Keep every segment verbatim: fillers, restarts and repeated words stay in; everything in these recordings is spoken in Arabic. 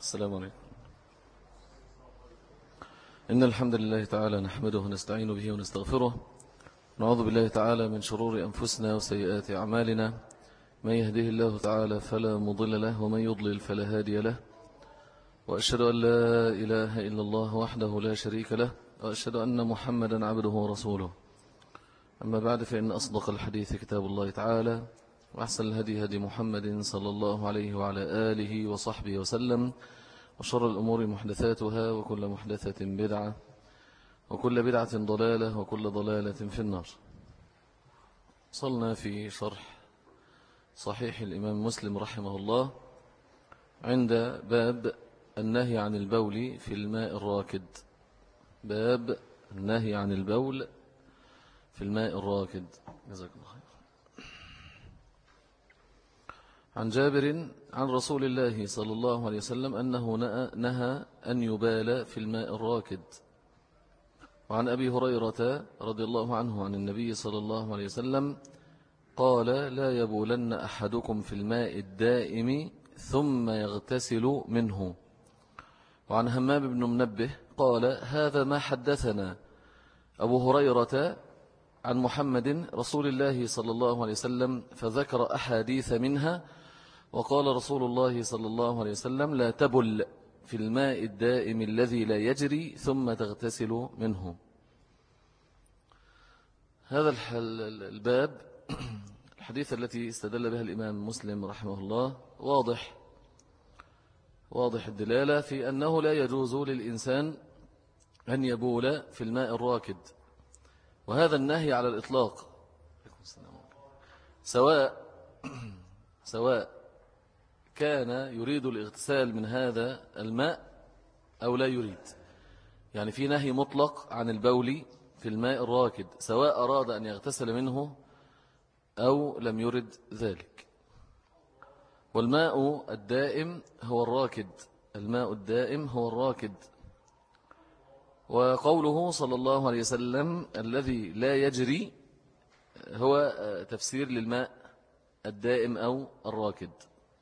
السلام عليكم. إن الحمد لله تعالى نحمده ونستعين به ونستغفره، نعوذ بالله تعالى من شرور أنفسنا وسيئات أعمالنا، من يهده الله تعالى فلا مضل له ومن يضلل فلا هادي له، وأشهد أن لا إله إلا الله وحده لا شريك له، وأشهد أن محمدا عبده ورسوله. أما بعد، فإن أصدق الحديث كتاب الله تعالى، وأحسن الهدي هدي محمد صلى الله عليه وعلى آله وصحبه وسلم، وشر الأمور محدثاتها، وكل محدثة بدعة، وكل بدعة ضلالة، وكل ضلالة في النار. صلنا في شرح صحيح الإمام مسلم رحمه الله عند باب النهي عن البول في الماء الراكد. باب النهي عن البول في الماء الراكد. جزاك الله خير. عن جابر عن رسول الله صلى الله عليه وسلم أنه نهى أن يبال في الماء الراكد. وعن أبي هريرة رضي الله عنه عن النبي صلى الله عليه وسلم قال: لا يبولن أحدكم في الماء الدائم ثم يغتسل منه. وعن همام بن منبه قال: هذا ما حدثنا أبو هريرة عن محمد رسول الله صلى الله عليه وسلم، فذكر أحاديث منها، وقال رسول الله صلى الله عليه وسلم: لا تبل في الماء الدائم الذي لا يجري ثم تغتسل منه. هذا الباب الحديث التي استدل بها الإمام مسلم رحمه الله واضح واضح الدلالة في أنه لا يجوز للإنسان أن يبول في الماء الراكد، وهذا النهي على الإطلاق، سواء سواء كان يريد الاغتسال من هذا الماء أو لا يريد. يعني في نهي مطلق عن البول في الماء الراكد، سواء أراد أن يغتسل منه أو لم يرد ذلك. والماء الدائم هو الراكد، الماء الدائم هو الراكد. وقوله صلى الله عليه وسلم الذي لا يجري هو تفسير للماء الدائم أو الراكد.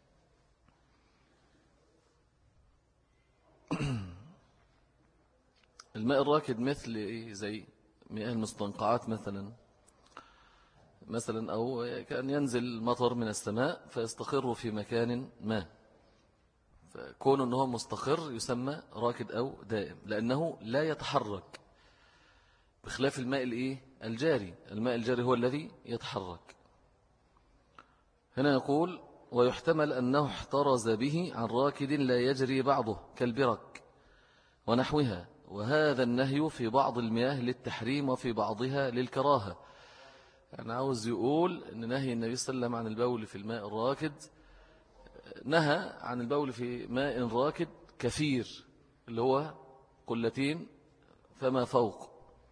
الماء الراكد مثل إيه؟ زي مياه المستنقعات مثلا مثلا أو كأن ينزل مطر من السماء فيستقر في مكان ما، فكون أنه مستقر يسمى راكد أو دائم، لأنه لا يتحرك، بخلاف الماء الإيه؟ الجاري. الماء الجاري هو الذي يتحرك. هنا يقول: ويحتمل أنه احترز به عن راكد لا يجري بعضه كالبرك ونحوها، وهذا النهي في بعض المياه للتحريم وفي بعضها للكراهة. يعني عاوز يقول أن نهي النبي صلى الله عليه وسلم عن البول في الماء الراكد، نهى عن البول في ماء راكد كثير، اللي هو قلتين فما فوق،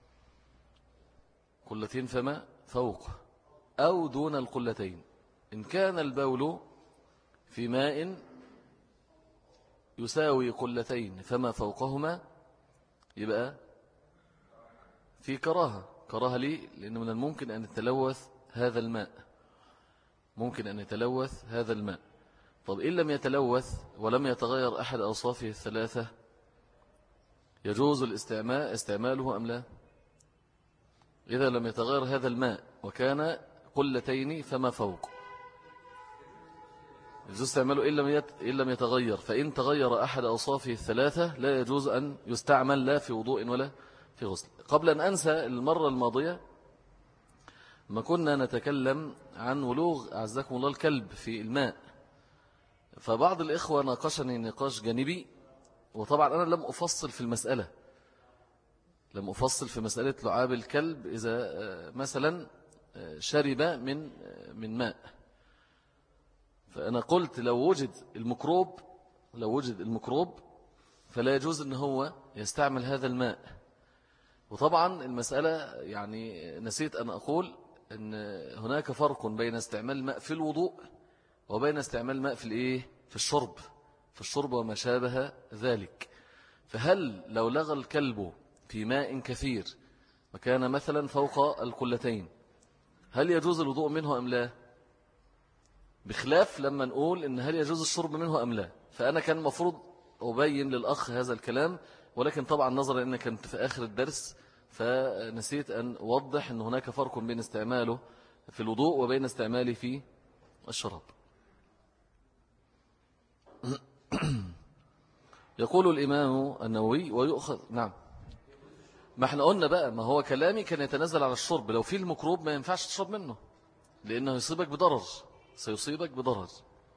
قلتين فما فوق أو دون القلتين. إن كان البول في ماء يساوي قلتين فما فوقهما يبقى في كراهة. كراهة ليه؟ لأن من الممكن أن يتلوث هذا الماء، ممكن أن يتلوث هذا الماء. طب إن لم يتلوث ولم يتغير أحد أوصافه الثلاثة، يجوز الاستعمال استعماله أم لا؟ إذا لم يتغير هذا الماء وكان قلتين فما فوق، يجوز استعماله إن لم يتغير. فإن تغير أحد أوصافه الثلاثة لا يجوز أن يستعمل لا في وضوء ولا في غسل. قبل أن أنسى، المرة الماضية ما كنا نتكلم عن ولوغ أعزكم الله الكلب في الماء، فبعض الإخوة ناقشني نقاش جانبي، وطبعا أنا لم أفصل في المسألة لم أفصل في مسألة لعاب الكلب إذا مثلا شرب من من ماء. فأنا قلت لو وجد الميكروب لو وجد الميكروب فلا يجوز أن هو يستعمل هذا الماء. وطبعا المسألة يعني نسيت أن أقول أن هناك فرق بين استعمال الماء في الوضوء وبين استعمال الماء في الإيه؟ في الشرب في الشرب وما شابه ذلك. فهل لو لغى الكلب في ماء كثير وكان مثلا فوق القلتين، هل يجوز الوضوء منه أم لا؟ بخلاف لما نقول إن هل يجوز الشرب منه أم لا. فأنا كان مفروض أبين للأخ هذا الكلام، ولكن طبعا نظرا أن كنت في آخر الدرس فنسيت أن أوضح أن هناك فرق بين استعماله في الوضوء وبين استعماله في الشراب. يقول الإمام النووي ويؤخذ. نعم، ما احنا قلنا بقى، ما هو كلامي كان يتنزل على الشرب. لو في الميكروب ما ينفعش تشرب منه لأنه يصيبك بضرر، سيصيبك بضرر.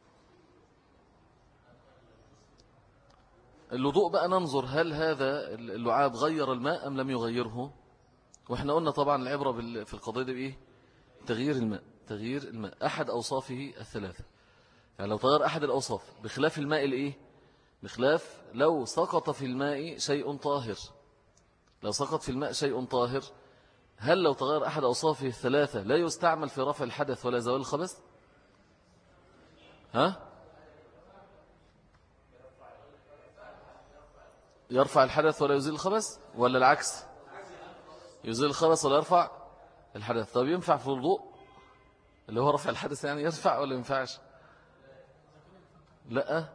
الوضوء بقى ننظر هل هذا اللعاب غير الماء أم لم يغيره. وإحنا قلنا طبعا العبرة في القضية دي بإيه؟ تغيير الماء. تغيير الماء أحد أوصافه الثلاثة. يعني لو تغير أحد الأوصاف بخلاف الماء الإيه؟ بخلاف لو سقط في الماء شيء طاهر. لو سقط في الماء شيء طاهر، هل لو تغير أحد أوصافه الثلاثة لا يستعمل في رفع الحدث ولا زوال الخبث؟ ها؟ يرفع الحدث ولا يزيل الخبث، ولا العكس؟ يزيل الخبث ولا يرفع الحدث. طب ينفع في الوضوء اللي هو رفع الحدث يعني يرفع ولا ينفعش؟ لا،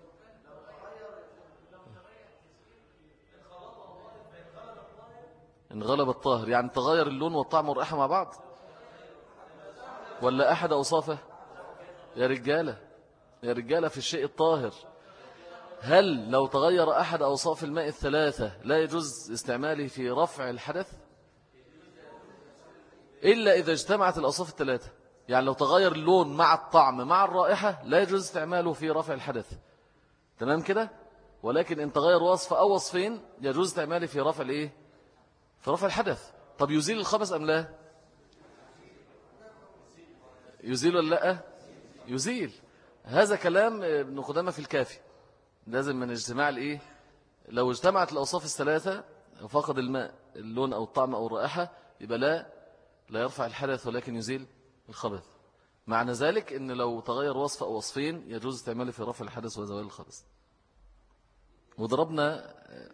إن غلب الطاهر يعني تغير اللون والطعم والرائحة مع بعض، ولا أحد أوصافه؟ يا رجالة يا رجالة في الشيء الطاهر، هل لو تغير أحد أوصاف الماء الثلاثة لا يجوز استعماله في رفع الحدث؟ إلا إذا اجتمعت الأوصاف الثلاثة. يعني لو تغير اللون مع الطعم مع الرائحة لا يجوز استعماله في رفع الحدث. تمام كده؟ ولكن إن تغير وصف أو وصفين يجوز استعماله في رفع الإيه؟ في رفع الحدث. طب يزيل الخبث أم لا؟ يزيل ولا لا؟ يزيل. هذا كلام ابن قدامة في الكافي. لازم من اجتماع الإيه؟ لو اجتمعت الأوصاف الثلاثة فقد الماء اللون أو الطعم أو الرائحة يبقى لا لا يرفع الحدث ولكن يزيل الخبث. معنى ذلك أن لو تغير وصف أو وصفين يجوز استعماله في رفع الحدث وزوال الخبث. وضربنا.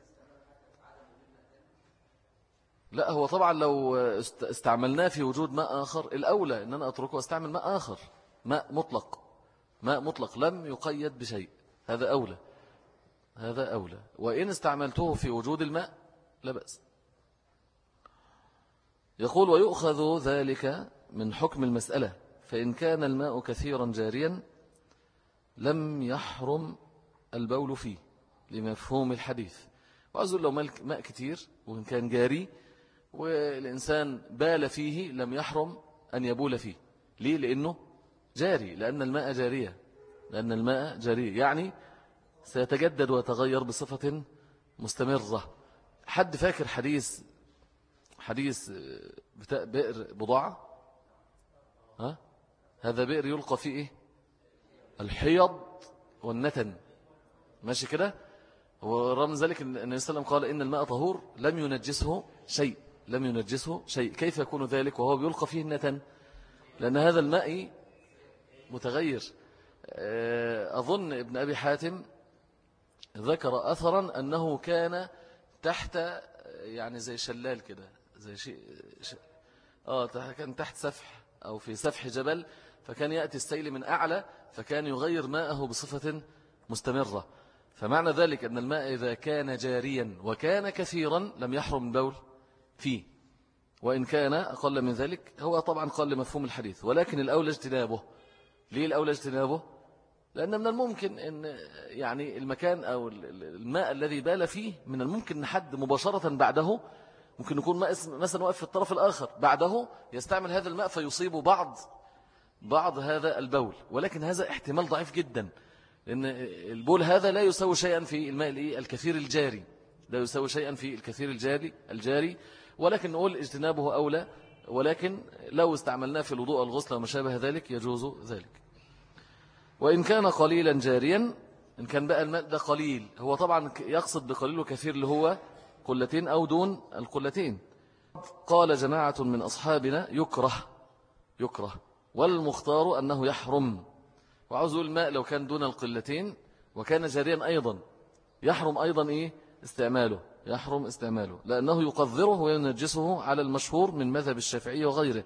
لا، هو طبعا لو استعملناه في وجود ماء آخر الأولى أن أنا أتركه واستعمل ماء آخر، ماء مطلق، ماء مطلق لم يقيد بشيء، هذا أولى، هذا أولى. وإن استعملته في وجود الماء لا بأس. يقول ويؤخذ ذلك من حكم المسألة، فإن كان الماء كثيرا جاريا لم يحرم البول فيه لمفهوم الحديث. وأقول لو ماء كتير وإن كان جاري والإنسان بال فيه لم يحرم أن يبول فيه. ليه؟ لأنه جاري، لأن الماء جارية، لأن الماء جاري يعني سيتجدد ويتغير بصفة مستمرة. حد فاكر حديث حديث بتاع بئر بضاعة؟ ها؟ هذا بئر يلقى فيه إيه؟ الحيض والنتن، ماشي كده؟ ورغم ذلك النبي صلى الله عليه وسلم قال إن الماء طهور لم ينجسه شيء، لم ينجسه شيء. كيف يكون ذلك وهو بيلقى فيه النتن؟ لأن هذا الماء متغير. أظن ابن أبي حاتم ذكر أثرا أنه كان تحت يعني زي شلال كده، زي شيء ش... آه كان تحت سفح أو في سفح جبل، فكان يأتي السيل من أعلى فكان يغير ماءه بصفة مستمرة. فمعنى ذلك أن الماء إذا كان جاريا وكان كثيرا لم يحرم البول فيه، وإن كان أقل من ذلك هو طبعا قال لمفهوم الحديث، ولكن الأولى اجتنابه. ليه الأولى اجتنابه؟ لأن من الممكن أن يعني المكان أو الماء الذي بال فيه من الممكن أن حد مباشرة بعده ممكن يكون ماء مثلا واقف في الطرف الآخر بعده يستعمل هذا الماء فيصيب بعض بعض هذا البول، ولكن هذا احتمال ضعيف جدا، لأن البول هذا لا يساوي شيئا في الماء الكثير الجاري، لا يساوي شيئا في الكثير الجاري الجاري ولكن نقول اجتنابه أولى. ولكن لو استعملناه في الوضوء الغسل وما شابه ذلك يجوز ذلك. وإن كان قليلا جاريا، إن كان بقى الماء ده قليل، هو طبعا يقصد بقليل وكثير اللي هو قلتين أو دون القلتين. قال جماعة من أصحابنا يكره يكره والمختار أنه يحرم. وعوزوا الماء لو كان دون القلتين وكان جاريا أيضا يحرم أيضا إيه استعماله، يحرم استعماله لأنه يقذره وينجسه على المشهور من مذهب الشافعي وغيره،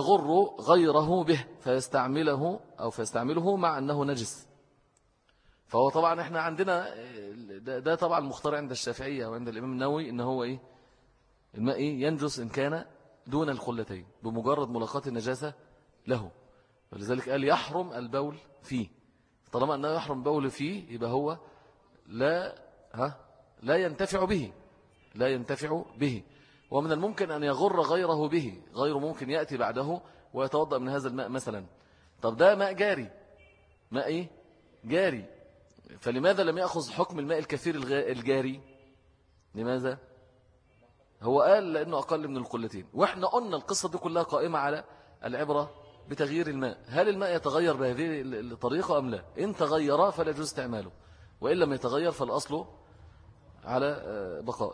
ويغر غيره به فيستعمله أو فيستعمله مع أنه نجس. فهو طبعا احنا عندنا ده, ده طبعا مختار عند الشافعية وعند الإمام النووي إن هو إيه الماء إيه ينجس إن كان دون الخلتين بمجرد ملاقاة النجاسة له، ولذلك قال يحرم البول فيه. طالما أنه يحرم البول فيه يبقى هو لا ها لا ينتفع به لا ينتفع به ومن الممكن أن يغر غيره به، غيره ممكن يأتي بعده ويتوضأ من هذا الماء مثلا. طب ده ماء جاري، ماء إيه جاري، فلماذا لم يأخذ حكم الماء الكثير الجاري؟ لماذا؟ هو قال لأنه أقل من القلتين، وإحنا قلنا القصة دي كلها قائمة على العبرة بتغيير الماء. هل الماء يتغير بهذه الطريقة أم لا؟ إن تغير فلا يجوز استعماله، وإن لم يتغير فالأصل على بقائه.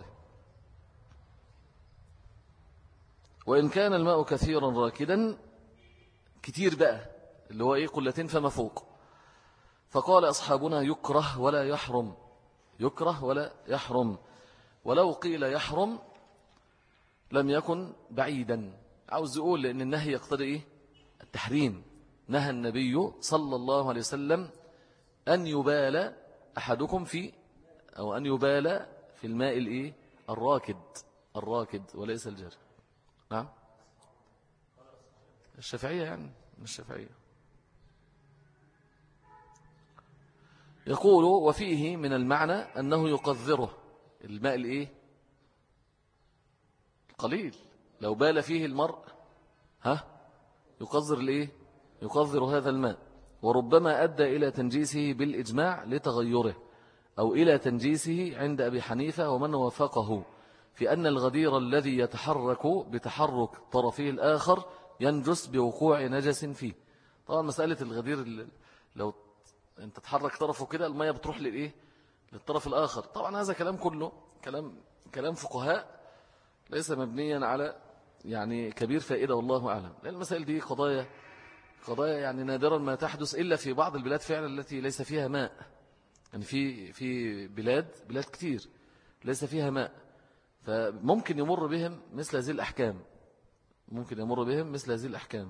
وإن كان الماء كثيرا راكدا، كتير بقى اللي هو إيه قلتين فما فوق، فقال أصحابنا يكره ولا يحرم، يكره ولا يحرم. ولو قيل يحرم لم يكن بعيدا، عاوز يقول لأن النهي يقتضي إيه التحريم. نهى النبي صلى الله عليه وسلم أن يبال أحدكم في أو أن يبال في الماء الإيه الراكد، الراكد وليس الجاري. نعم الشافعية يعني الشافعية. يقول وفيه من المعنى أنه يقذره الماء الإيه القليل، لو بال فيه المرء ها يقذر الإيه يقذر هذا الماء، وربما أدى إلى تنجيسه بالإجماع لتغيره، أو إلى تنجيسه عند أبي حنيفة ومن وافقه في أن الغدير الذي يتحرك بتحرك طرفه الآخر ينجس بوقوع نجس فيه. طبعا مسألة الغدير لو انت تحرك طرفه كده المية بتروح للإيه للطرف الآخر، طبعا هذا كلام كله كلام كلام فقهاء ليس مبنيا على يعني كبير فائدة والله أعلم، لأن المسائل دي قضايا قضايا يعني نادرا ما تحدث إلا في بعض البلاد فعلا التي ليس فيها ماء، يعني في في بلاد بلاد كتير ليس فيها ماء، فممكن يمر بهم مثل هذه الأحكام ممكن يمر بهم مثل هذه الأحكام.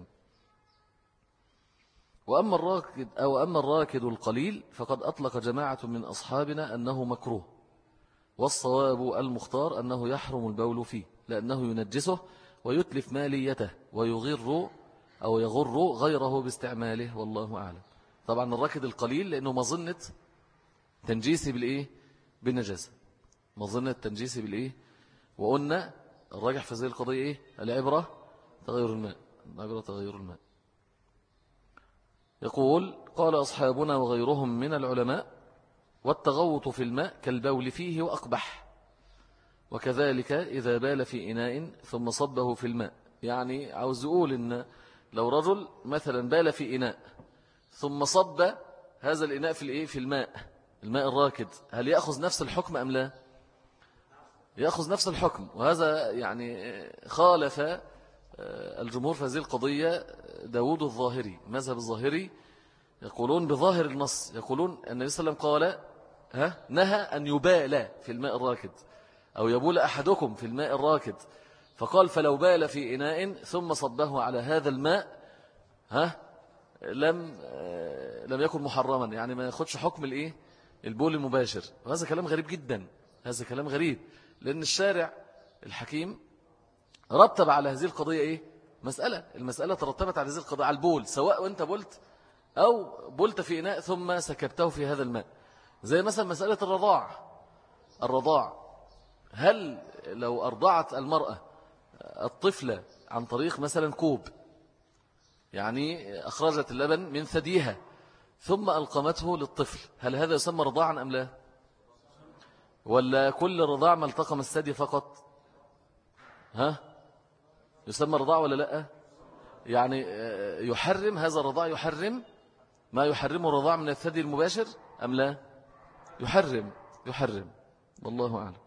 وأما الراكد أو أما الراكد القليل فقد أطلق جماعة من أصحابنا أنه مكروه، والصواب المختار أنه يحرم البول فيه لأنه ينجسه ويتلف ماليته ويغر أو يغر غيره باستعماله والله أعلم. طبعا الراكد القليل لأنه مظنة تنجيسي بالإيه بالنجاسة، مظنة تنجيسي بالإيه، وقلنا الراجح في هذه القضية إيه العبرة تغير الماء، العبرة تغير الماء. يقول قال أصحابنا وغيرهم من العلماء والتغوط في الماء كالبول فيه وأقبح، وكذلك إذا بال في إناء ثم صبه في الماء. يعني عاوز يقول إن لو رجل مثلا بال في إناء ثم صب هذا الإناء في الإيه في الماء الماء الراكد، هل يأخذ نفس الحكم أم لا؟ يأخذ نفس الحكم، وهذا يعني خالف الجمهور في هذه القضية. داود الظاهري مذهب الظاهري يقولون بظاهر النص، يقولون أن النبي صلى الله عليه وسلم قال ها نهى أن يبال في الماء الراكد أو يبول أحدكم في الماء الراكد، فقال فلو بال في إناء ثم صبه على هذا الماء ها لم لم يكن محرما، يعني ما ياخدش حكم الإيه البول المباشر. وهذا كلام غريب جدا، هذا كلام غريب، لأن الشارع الحكيم رتب على هذه القضية إيه مسألة المسألة ترتبت على هذه القضية على البول، سواء وانت بلت أو بلت في إناء ثم سكبته في هذا الماء. زي مثلا مسألة الرضاع الرضاع هل لو أرضعت المرأة الطفلة عن طريق مثلا كوب، يعني أخرجت اللبن من ثديها ثم ألقمته للطفل، هل هذا يسمى رضاعا أم لا؟ ولا كل رضاع ما التقم الثدي فقط ها يسمى رضاع ولا لا؟ يعني يحرم هذا الرضاع يحرم ما يحرمه الرضاع من الثدي المباشر أم لا؟ يحرم يحرم والله أعلم.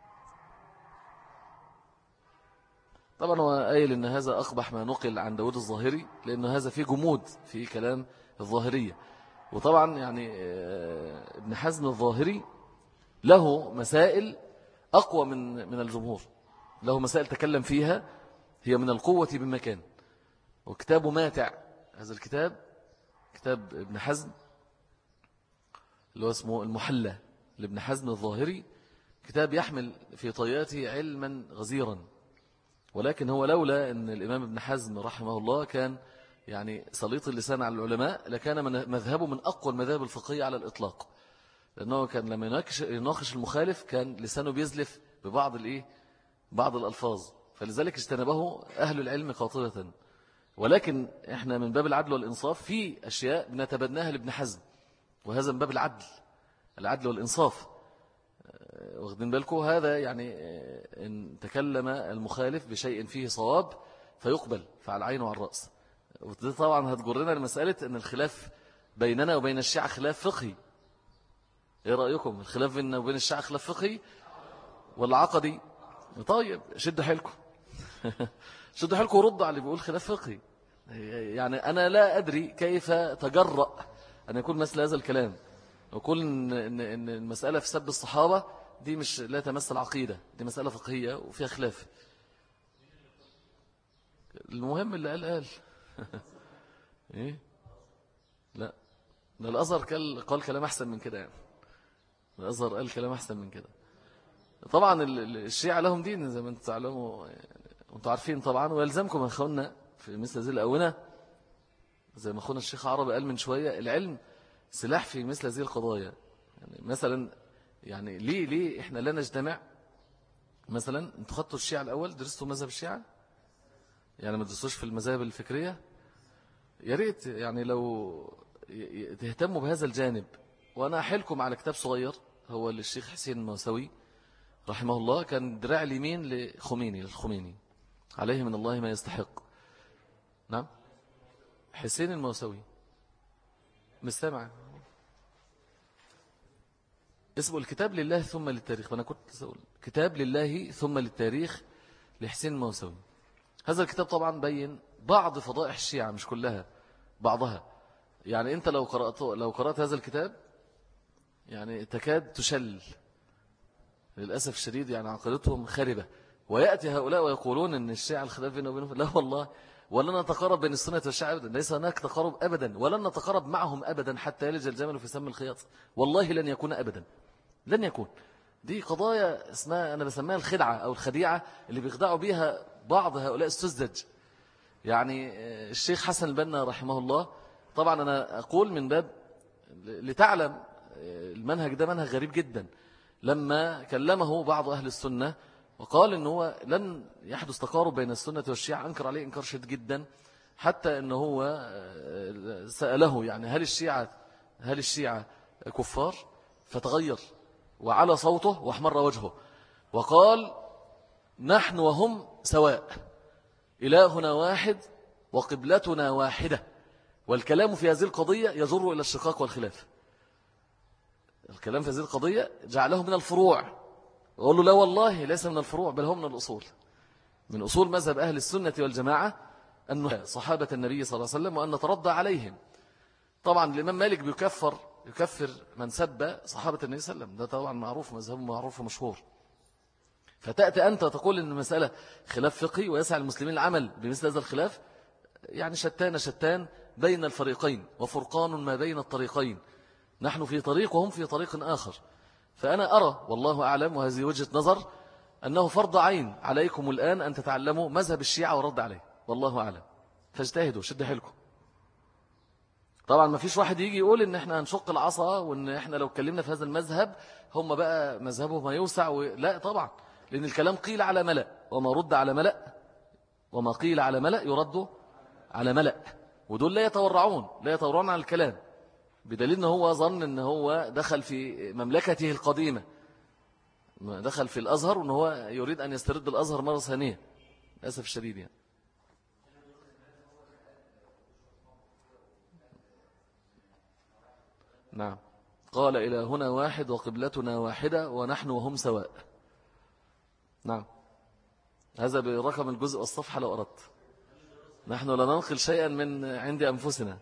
طبعا هو قايل إن هذا أقبح ما نقل عن داود الظاهري، لأن هذا فيه جمود في كلام الظاهرية. وطبعا يعني ابن حزم الظاهري له مسائل أقوى من من الجمهور، له مسائل تكلم فيها هي من القوة بمكان، وكتابه ماتع. هذا الكتاب كتاب ابن حزم اللي هو اسمه المحلى لابن حزم الظاهري، كتاب يحمل في طياته علما غزيرا، ولكن هو لولا أن الإمام ابن حزم رحمه الله كان يعني سليط اللسان على العلماء لكان مذهبه من أقوى المذاهب الفقهية على الإطلاق، لأنه كان لما يناقش, يناقش المخالف كان لسانه بيزلف ببعض الإيه بعض الألفاظ، فلذلك اجتنبه أهل العلم قاطبة. ولكن إحنا من باب العدل والإنصاف في أشياء بنتبناها لابن حزم، وهذا من باب العدل العدل والإنصاف. واخدين بالكم هذا يعني إن تكلم المخالف بشيء فيه صواب فيقبل فعلى العين وعلى الرأس. ودي طبعا هتجرنا لمسألة أن الخلاف بيننا وبين الشيعة خلاف فقهي. إيه رأيكم؟ الخلاف بيننا وبين الشيعة خلاف فقهي ولا عقدي؟ طيب شدوا حيلكم شدوا حيلكم وردوا على اللي بيقول خلاف فقهي. يعني أنا لا أدري كيف تجرأ أن يكون مثل هذا الكلام، وكل إن, إن المسألة في سب الصحابة دي مش لا تمثل عقيدة، دي مسألة فقهية وفيها خلاف. المهم اللي قال قال إيه؟ لا ده الأزهر قال كلام أحسن من كده، يعني الأزهر قال كلام أحسن من كده. طبعا الشيعة لهم دين زي ما انتم تعلموا وانتم عارفين طبعا، ويلزمكم يا أخونا في مثل هذه الأونة زي ما أخونا الشيخ عربي قال من شوية، العلم سلاح في مثل هذه القضايا. يعني مثلا يعني ليه ليه إحنا لا نجتمع؟ مثلا انتوا خدتوا الشيعة الأول، درستوا مذهب الشيعة، يعني ما تدرسوش في المذاهب الفكرية؟ يا ريت يعني لو تهتموا بهذا الجانب. وأنا أحلكم على كتاب صغير هو للشيخ حسين الموسوي رحمه الله، كان دراع اليمين لخميني للخميني عليه من الله ما يستحق. نعم حسين الموسوي مستمع اسمه الكتاب لله ثم للتاريخ، فأنا كنت أقول كتاب لله ثم للتاريخ لحسين الموسوي. هذا الكتاب طبعا بين بعض فضائح الشيعة مش كلها، بعضها. يعني أنت لو قرأت لو قرأت هذا الكتاب يعني تكاد تشل للأسف الشديد، يعني عقيدتهم خاربة. ويأتي هؤلاء ويقولون أن الشيعة الخلاف بينه وبينهم، لا والله ولن نتقرب بين السنة والشيعة أبدا، ليس هناك تقرب أبدا، ولن نتقرب معهم أبدا حتى يلج الجمل في سم الخياط، والله لن يكون أبدا، لن يكون. دي قضايا اسمها أنا بسميها الخدعة أو الخديعة اللي بيخدعوا بها بعض هؤلاء السذج. يعني الشيخ حسن البنا رحمه الله، طبعا أنا أقول من باب لتعلم المنهج ده منهج غريب جدا. لما كلمه بعض أهل السنة وقال إنه هو لن يحدث تقارب بين السنة والشيعة، أنكر عليه إنكار شديد جدا، حتى إنه هو سأله يعني هل الشيعة هل الشيعة كفار؟ فتغير وعلى صوته واحمر وجهه وقال نحن وهم سواء، إلهنا واحد وقبلتنا واحدة، والكلام في هذه القضية يجر إلى الشقاق والخلاف. الكلام في هذه القضية جعله من الفروع، وقال له لا والله ليس من الفروع بل هو من الأصول، من أصول مذهب أهل السنة والجماعة أنه صحابة النبي صلى الله عليه وسلم وأن نترضى عليهم. طبعا الإمام مالك بيكفر يكفر من سب صحابة النبي صلى الله عليه وسلم، ده طبعا معروف، مذهبه معروف ومشهور. فتأتي أنت وتقول إن المسألة خلاف فقهي ويسعى المسلمين العمل بمثل هذا الخلاف، يعني شتان شتان بين الفريقين وفرقان ما بين الطريقين، نحن في طريق وهم في طريق آخر. فأنا أرى والله أعلم، وهذه وجهة نظر، أنه فرض عين عليكم الآن أن تتعلموا مذهب الشيعة ورد عليه، والله أعلم. فاجتهدوا شد حيلكم. طبعا ما فيش واحد يجي يقول إن إحنا هنشق العصا وإن إحنا لو اتكلمنا في هذا المذهب هم بقى مذهبهم يوسع و... لا طبعا، لأن الكلام قيل على ملأ، وما رد على ملأ وما قيل على ملأ يرد على ملأ، ودول لا يتورعون لا يتورعون عن الكلام، بدليل أنه هو ظن أنه هو دخل في مملكته القديمة، دخل في الأزهر وأنه هو يريد أن يسترد الأزهر مرة ثانية، للأسف الشديد يعني. نعم قال إلهنا واحد وقبلتنا واحدة ونحن وهم سواء. نعم هذا برقم الجزء والصفحة لو أردت. نحن لا ننقل شيئا من عند أنفسنا.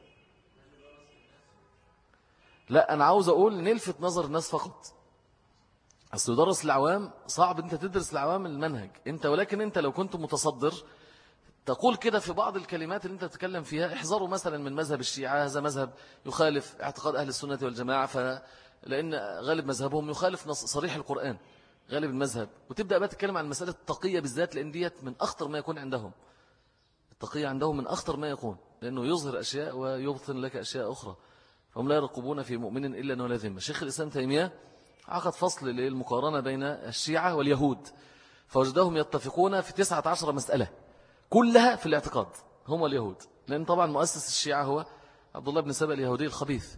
لا أنا عاوز أقول نلفت نظر الناس فقط. أصل درس العوام صعب أنت تدرس العوام المنهج أنت، ولكن أنت لو كنت متصدر تقول كده في بعض الكلمات اللي أنت تتكلم فيها، احذروا مثلا من مذهب الشيعة، هذا مذهب يخالف اعتقاد أهل السنة والجماعة، لأن غالب مذهبهم يخالف نص صريح القرآن غالب المذهب. وتبدأ بقى تتكلم عن مسألة التقية بالذات، لأن ديت من أخطر ما يكون عندهم. التقية عندهم من أخطر ما يكون، لأنه يظهر أشياء ويبطن لك أشياء أخرى، فهم لا يرقبون في مؤمن إلا ولا ذمة. شيخ الإسلام تيمية عقد فصل للمقارنة بين الشيعة واليهود، فوجدهم يتفقون في تسعة عشر مسألة كلها في الاعتقاد هم اليهود، لأن طبعا مؤسس الشيعة هو عبد الله بن سبأ اليهودي الخبيث.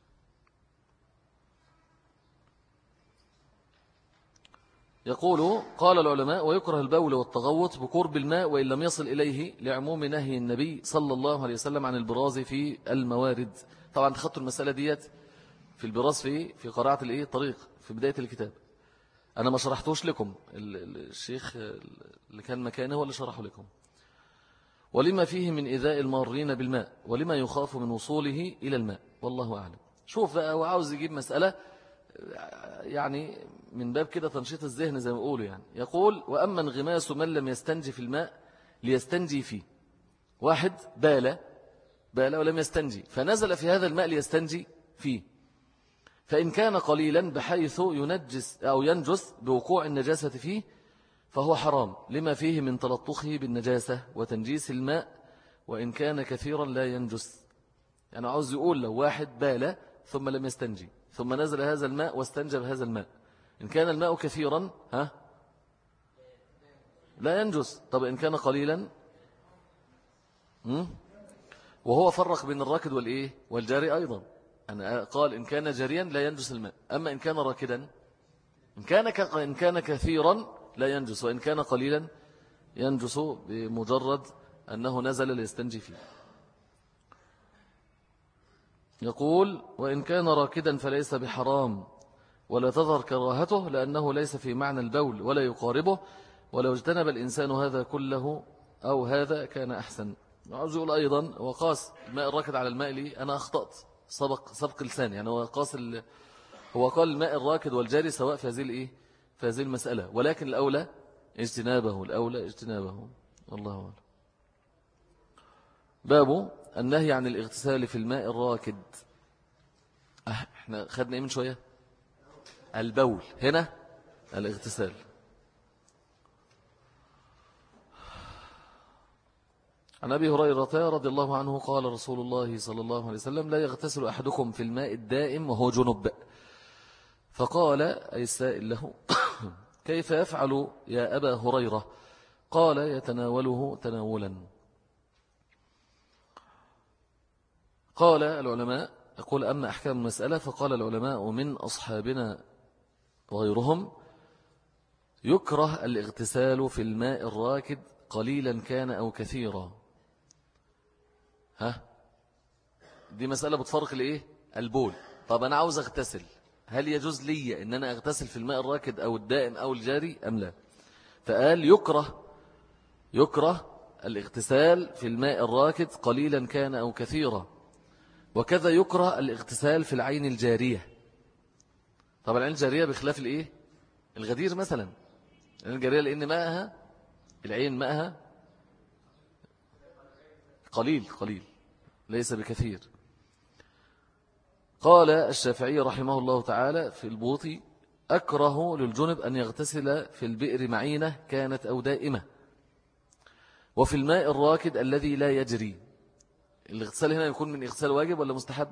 يقول قال العلماء: ويكره البول والتغوط بقرب الماء وإن لم يصل إليه، لعموم نهي النبي صلى الله عليه وسلم عن البراز في الموارد. طبعا تخطوا المسألة ديت في البراز في في قراءة الايه الطريق في بداية الكتاب. أنا ما شرحتوش لكم، الشيخ اللي كان مكانه هو اللي شرحه لكم. ولما فيه من إيذاء المارين بالماء، ولما يخاف من وصوله إلى الماء، والله أعلم. شوف بقى، هو عاوز يجيب مسألة يعني من باب كده تنشيط الذهن زي ما يقولوا يعني. يقول: وأما انغماس من لم يستنجي في الماء ليستنجي فيه. واحد بال بال ولم يستنجي، فنزل في هذا الماء ليستنجي فيه، فإن كان قليلا بحيث ينجس أو ينجس بوقوع النجاسة فيه فهو حرام، لما فيه من تلطخه بالنجاسة وتنجيس الماء، وإن كان كثيرا لا ينجس. يعني عاوز يقول لو واحد بال ثم لم يستنجي ثم نزل هذا الماء واستنجى بهذا الماء، إن كان الماء كثيرا ها لا ينجس. طب إن كان قليلا، وهو فرق بين الراكد والإيه والجاري أيضا. أنا قال إن كان جاريا لا ينجس الماء، أما إن كان راكدا إن كان ك... إن كان كثيرا لا ينجس، وإن كان قليلا ينجس بمجرد أنه نزل ليستنجي فيه. يقول: وإن كان راكدا فليس بحرام ولا تظهر كراهته، لأنه ليس في معنى البول ولا يقاربه، ولو اجتنب الإنسان هذا كله أو هذا كان أحسن. عاوز يقول أيضا: وقاس الماء الراكد على الماء لي، أنا أخطأت سبق سبق لسان، يعني هو قاس ال... هو قال الماء الراكد والجاري سواء في هذه الإيه في هذه المسألة، ولكن الأولى اجتنابه الأولى اجتنابه والله أعلم. باب النهي عن الاغتسال في الماء الراكد. أه احنا خدنا ايه من شوية؟ البول، هنا الاغتسال. عن أبي هريرة رضي الله عنه قال رسول الله صلى الله عليه وسلم: لا يغتسل أحدكم في الماء الدائم وهو جنب. فقال أي السائل له: كيف يفعل يا أبا هريرة؟ قال: يتناوله تناولا. قال العلماء، يقول: أما أحكام المسألة، فقال العلماء من أصحابنا وغيرهم: يكره الاغتسال في الماء الراكد قليلا كان أو كثيرا. ها دي مسألة بتفرق الإيه البول. طب أنا عاوز أغتسل، هل يجوز لي أن أنا أغتسل في الماء الراكد أو الدائم أو الجاري أم لا؟ فقال: يكره يكره الاغتسال في الماء الراكد قليلا كان أو كثيرا، وكذا يكره الاغتسال في العين الجارية. طبعا العين الجارية بخلاف الإيه الغدير مثلا. العين الجارية لأن ماءها العين ماءها قليل قليل ليس بكثير. قال الشافعي رحمه الله تعالى في البوطي: أكره للجنب أن يغتسل في البئر معينة كانت أو دائمة، وفي الماء الراكد الذي لا يجري. الاغتسال هنا يكون من اغتسال واجب ولا مستحب؟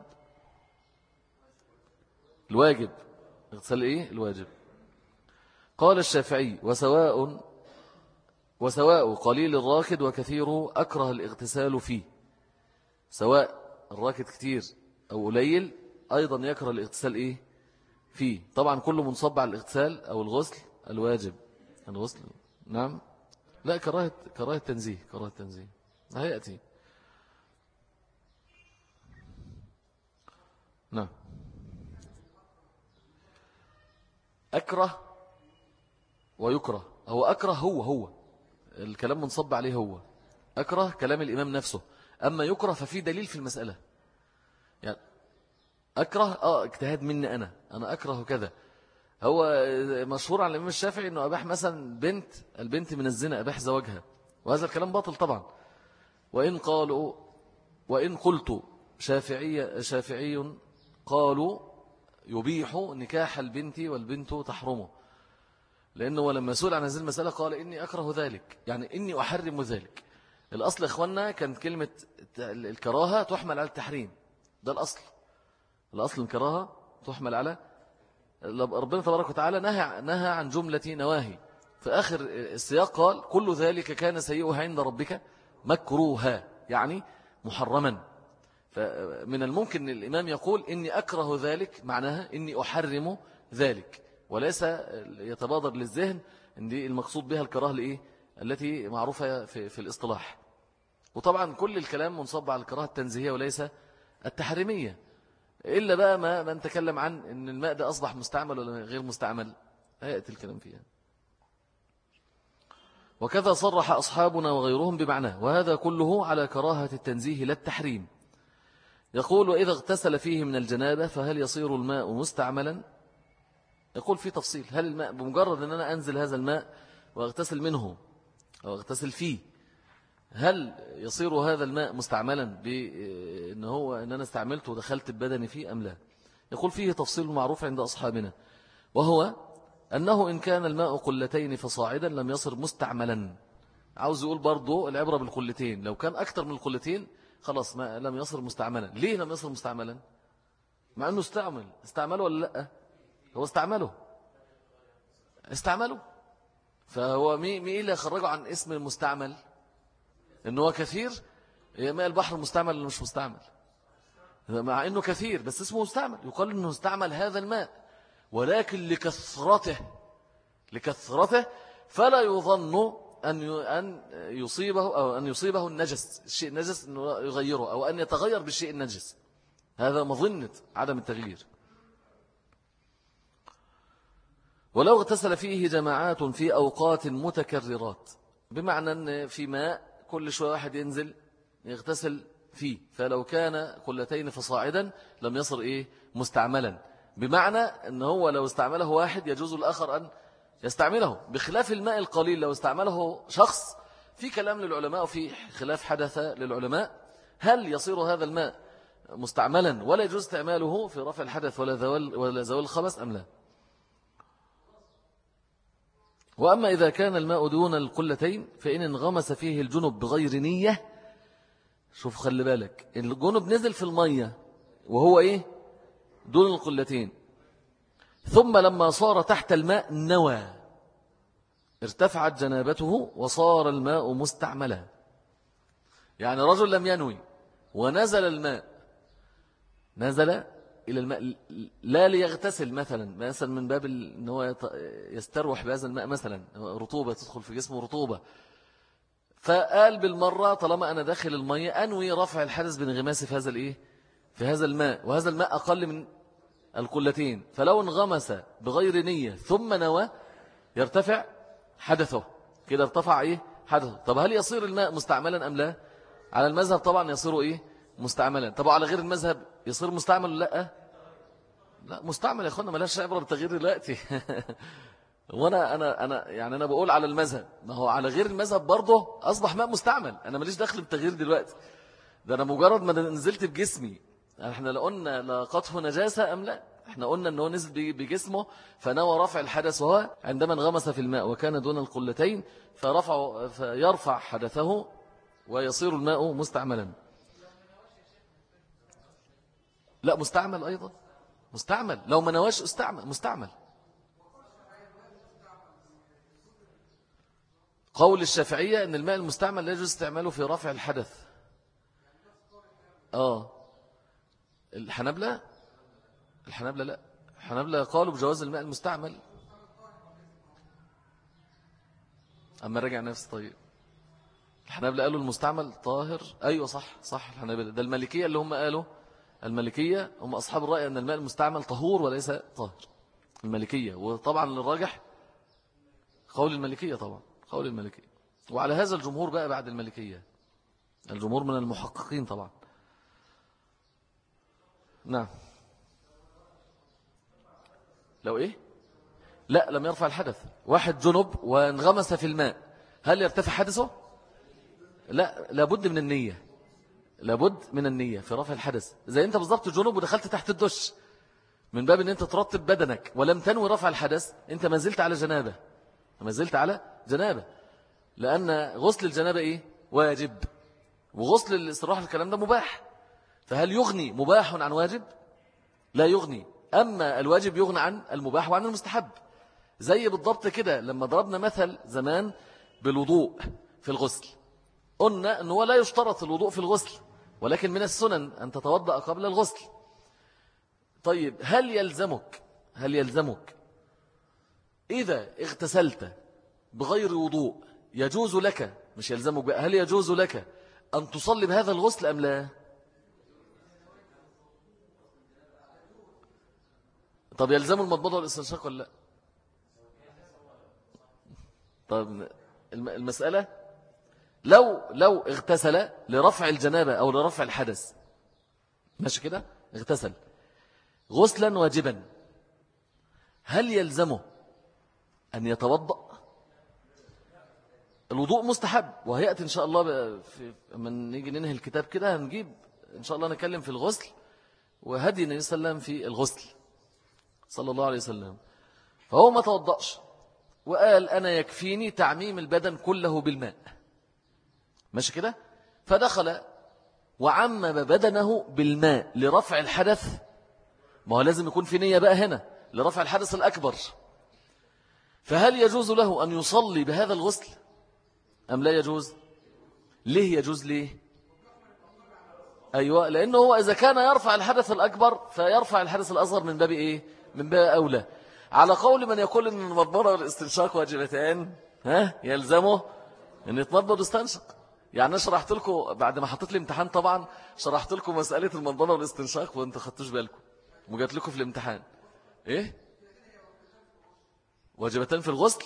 الواجب. اغتسال ايه الواجب. قال الشافعي: وسواء وسواء قليل الراكد وكثيره أكره الاغتسال فيه. سواء الراكد كتير أو قليل أيضا يكره الاغتسال إيه فيه. طبعا كله منصب على الاغتسال أو الغسل الواجب. الغسل نعم لا كراهة كراهة تنزيه كراهة تنزيه هيأتي. نعم. أكره ويكره. هو أكره هو هو الكلام منصب عليه هو أكره كلام الإمام نفسه. أما يكره ففي دليل في المسألة. يعني أكره آه اجتهاد مني أنا أنا أكره كذا. هو مشهور عن الإمام الشافعي أنه أباح مثلا بنت البنت من الزنا أباح زواجها، وهذا الكلام باطل طبعا. وإن قالوا وإن قلت شافعي شافعي قالوا يبيح نكاح البنت والبنت تحرمه، لأنه لما سئل عن هذه المسألة قال إني أكره ذلك، يعني إني أحرم ذلك. الأصل إخواننا كان كلمة الكراهة تحمل على التحريم، ده الأصل. الأصل الكراهة تحمل على ربنا تبارك وتعالى نهى نهى عن جملة نواهي، في آخر السياق قال كل ذلك كان سيئها عند ربك مكروها، يعني محرما. فمن الممكن الإمام يقول إني أكره ذلك، معناها إني أحرم ذلك، وليس يتبادر للذهن إن دي المقصود بها الكراهة لإيه التي معروفة في, في الاصطلاح. وطبعا كل الكلام منصب على الكراهة التنزيهية وليس التحريمية، إلا بقى ما من تكلم عن إن الماء ده أصبح مستعمل ولا غير مستعمل، هيأتي الكلام فيها. وكذا صرح أصحابنا وغيرهم بمعناه، وهذا كله على كراهة التنزيه لا التحريم. يقول وإذا اغتسل فيه من الجنابة فهل يصير الماء مستعملا؟ يقول في تفصيل، هل الماء بمجرد أن أنا أنزل هذا الماء وأغتسل منه أو أغتسل فيه، هل يصير هذا الماء مستعملا بأن هو أن أنا استعملته ودخلت ببدني فيه أم لا؟ يقول فيه تفصيل معروف عند أصحابنا، وهو أنه إن كان الماء قلتين فصاعدا لم يصر مستعملا. عاوز يقول برضو العبرة بالقلتين، لو كان أكتر من القلتين خلاص ما لم يصر مستعملا. ليه لم يصر مستعملا؟ مع أنه استعمل استعمله ولا لا؟ هو استعمله استعمله فهو مين مي اللي يخرجه عن اسم المستعمل؟ إنه هو كثير. ماء البحر مستعمل ولا مش مستعمل؟ مع أنه كثير بس اسمه مستعمل، يقال أنه استعمل هذا الماء، ولكن لكثرته لكثرته فلا يظن أن أن يصيبه أو أن يصيبه النجس، الشيء النجس أنه يغيره أو أن يتغير بالشيء النجس، هذا مظنة عدم التغيير. ولو اغتسل فيه جماعات في أوقات متكررات، بمعنى أن في ماء كل شوية واحد ينزل يغتسل فيه، فلو كان قلتين فصاعدا لم يصر إيه مستعملا، بمعنى أن هو لو استعمله واحد يجوز الآخر أن يستعمله، بخلاف الماء القليل لو استعمله شخص. في كلام للعلماء وفي خلاف حدث للعلماء، هل يصير هذا الماء مستعملا ولا يجوز استعماله في رفع الحدث ولا زوال ولا زوال الخبث أم لا؟ وأما إذا كان الماء دون القلتين فإن انغمس فيه الجنب بغير نية، شوف خلي بالك، الجنب نزل في المية وهو إيه دون القلتين، ثم لما صار تحت الماء نوى، ارتفعت جنابته وصار الماء مستعملا. يعني رجل لم ينوي ونزل الماء، نزل إلى الماء لا ليغتسل مثلا مثلا من باب ان هو يستروح بهذا الماء، مثلا رطوبة تدخل في جسمه رطوبة، فقال بالمرة طالما أنا داخل المية أنوي رفع الحدث بانغماس في هذا الإيه في هذا الماء، وهذا الماء أقل من القلتين، فلو انغمس بغير نية ثم نوى يرتفع حدثه، كده ارتفع إيه حدثه. طب هل يصير الماء مستعملا أم لا؟ على المذهب طبعا يصير إيه مستعملا. طب على غير المذهب يصير مستعمل ولا لا؟ لا مستعمل يا اخوانا، ملاش عبرة بالتغيير دلوقتي. وانا انا انا يعني انا بقول على المذهب، ما هو على غير المذهب برضه اصبح ماء مستعمل، انا ماليش دخل بالتغيير دلوقتي، ده انا مجرد ما نزلت بجسمي. احنا لا قلنا لاقته نجاسة ام لا، احنا قلنا ان هو نزل بجسمه فنوى رفع الحدث، وهو عندما انغمس في الماء وكان دون القلتين فرفع فيرفع حدثه ويصير الماء مستعملا. لا مستعمل أيضا، مستعمل لو ما نواش استعمل مستعمل. قول الشافعية أن الماء المستعمل لا يجوز استعماله في رفع الحدث. آه الحنبلة الحنبلة لا الحنبلة قالوا بجواز الماء المستعمل. أما رجع نفس طيب، الحنبلة قالوا المستعمل طاهر. أيوة صح صح الحنبلة، ده المالكية اللي هم قالوا، المالكية هم أصحاب الرأي أن الماء المستعمل طهور وليس طاهر، المالكية. وطبعا للراجح قول المالكية، طبعا قول المالكية، وعلى هذا الجمهور بقى بعد المالكية، الجمهور من المحققين طبعا. نعم. لو إيه لا لم يرفع الحدث، واحد جنب وانغمس في الماء، هل يرتفع حدثه؟ لا، لابد من النية، لابد من النية في رفع الحدث. زي انت بالضبط جنوب ودخلت تحت الدش، من باب أن أنت ترتب بدنك ولم تنوي رفع الحدث، أنت ما زلت على جنابة، ما زلت على جنابة، لأن غسل الجنابة إيه؟ واجب، وغسل الاستراحة الكلام ده مباح. فهل يغني مباح عن واجب؟ لا يغني. أما الواجب يغني عن المباح وعن المستحب. زي بالضبط كده لما ضربنا مثل زمان بالوضوء في الغسل، قلنا أنه لا يشترط الوضوء في الغسل، ولكن من السنن أن تتوضأ قبل الغسل. طيب هل يلزمك هل يلزمك إذا اغتسلت بغير وضوء يجوز لك، مش يلزمك بقى، هل يجوز لك أن تصلي بهذا الغسل أم لا؟ طب يلزم المضمضة والاستنشاق ولا لا؟ طب المسألة لو لو اغتسل لرفع الجنابة أو لرفع الحدث، ماشي كده، اغتسل غسلا واجبا، هل يلزمه أن يتوضأ؟ الوضوء مستحب، وهيأتي إن شاء الله في من نيجي ننهي الكتاب كده هنجيب إن شاء الله نتكلم في الغسل وهدي النبي صلى الله عليه وسلم في الغسل صلى الله عليه وسلم. فهو ما توضأش وقال أنا يكفيني تعميم البدن كله بالماء، ماشي كده، فدخل وعمم بدنه بالماء لرفع الحدث. ما هو لازم يكون في نية بقى هنا لرفع الحدث الأكبر. فهل يجوز له أن يصلي بهذا الغسل أم لا يجوز؟ ليه يجوز؟ ليه؟ أيوة، لأنه هو إذا كان يرفع الحدث الأكبر فيرفع الحدث الأصغر من باب إيه؟ من باب أولى. على قول من يقول أن المضمضة والاستنشاق واجبتان، ها يلزمه أن يتمضمض ويستنشق. يعني أنا شرحت لكم بعد ما حطيت لي امتحان، طبعا شرحت لكم مسألة المضمضة والاستنشاق وانتوا خدتوش بالكم وجات لكم في الامتحان إيه؟ واجبتان في الغسل.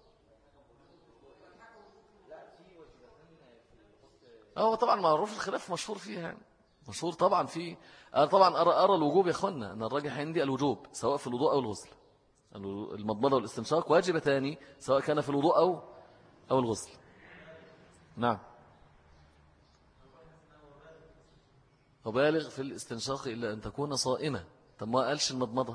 هو طبعا معروف الخلاف مشهور فيها، يعني مشهور طبعا فيه. أنا طبعا أرى, أرى الوجوب يا أخوانا، أن الراجح عندي الوجوب سواء في الوضوء أو الغسل. المضمضة والاستنشاق واجبتان سواء كان في الوضوء أو أو الغسل. نعم. وبالغ في الاستنشاق إلا أن تكون صائمة. طب ما قالش المضمضة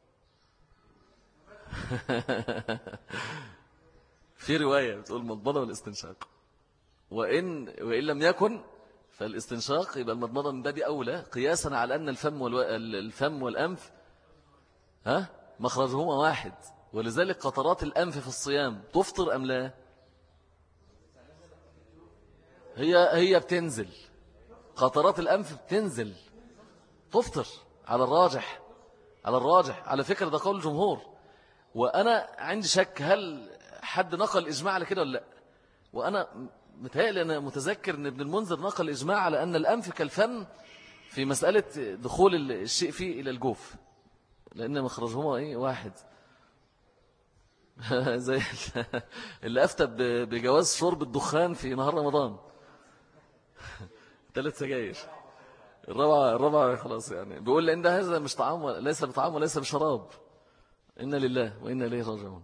في رواية بتقول المضمضة والاستنشاق، وإن, وإن لم يكن فالاستنشاق يبقى المضمضة من باب أولى، قياسا على أن الفم, والو... الفم والأنف ها مخرجهما واحد، ولذلك قطرات الأنف في الصيام تفطر أم لا؟ هي هي بتنزل، قطرات الأنف بتنزل تفطر على الراجح. على الراجح على فكرة ده قول الجمهور، وأنا عندي شك هل حد نقل إجماع على كده ولا لا. وأنا متهيألي أنا متذكر أن ابن المنذر نقل إجماع على أن الأنف كالفم في مسألة دخول الشيء فيه إلى الجوف، لأن مخرجهما إيه واحد. زي اللي أفتى بجواز شرب الدخان في نهار رمضان ثلاث سجاير، الرابعة الرابعة خلاص، يعني بيقول لأن ده هذا مش طعام، ليس بطعام وليس بشراب. إنا لله وإنا إليه راجعون.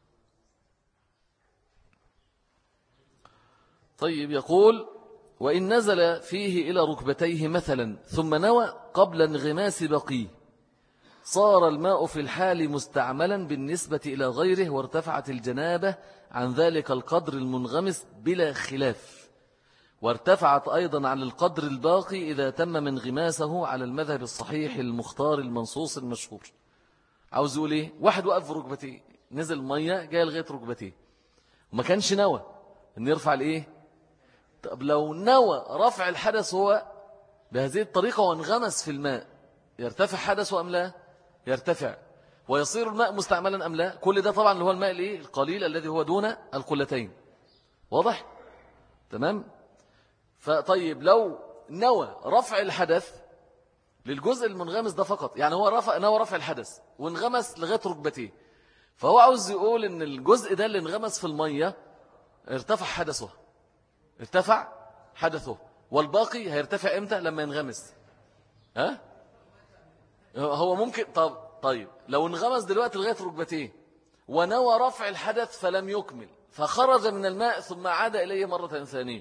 طيب يقول وإن نزل فيه إلى ركبتيه مثلا ثم نوى قبل انغماس بقيه صار الماء في الحال مستعملا بالنسبة إلى غيره، وارتفعت الجنابة عن ذلك القدر المنغمس بلا خلاف، وارتفعت أيضا عن القدر الباقي إذا تم منغماسه على المذهب الصحيح المختار المنصوص المشهور. عاوز يقول إيه؟ واحد وقف في ركبتيه، نزل مية جاي لغاية ركبتيه وما كانش نوى أن يرفع الإيه؟ طب لو نوى رفع الحدث هو بهذه الطريقة وانغمس في الماء، يرتفع حدثه أم لا؟ يرتفع، ويصير الماء مستعملا أم لا؟ كل ده طبعا اللي هو الماء الإيه؟ القليل الذي هو دون القلتين. واضح؟ تمام؟ فطيب لو نوى رفع الحدث للجزء المنغمس ده فقط، يعني هو رفع نوى رفع الحدث وانغمس لغاية ركبتيه، فهو عاوز يقول ان الجزء ده اللي انغمس في المية ارتفع حدثه ارتفع حدثه والباقي هيرتفع امتى؟ لما ينغمس. ها هو ممكن. طب طيب لو انغمس دلوقتي لغاية ركبتيه ونوى رفع الحدث فلم يكمل فخرج من الماء ثم عاد إليه مرة ثانية،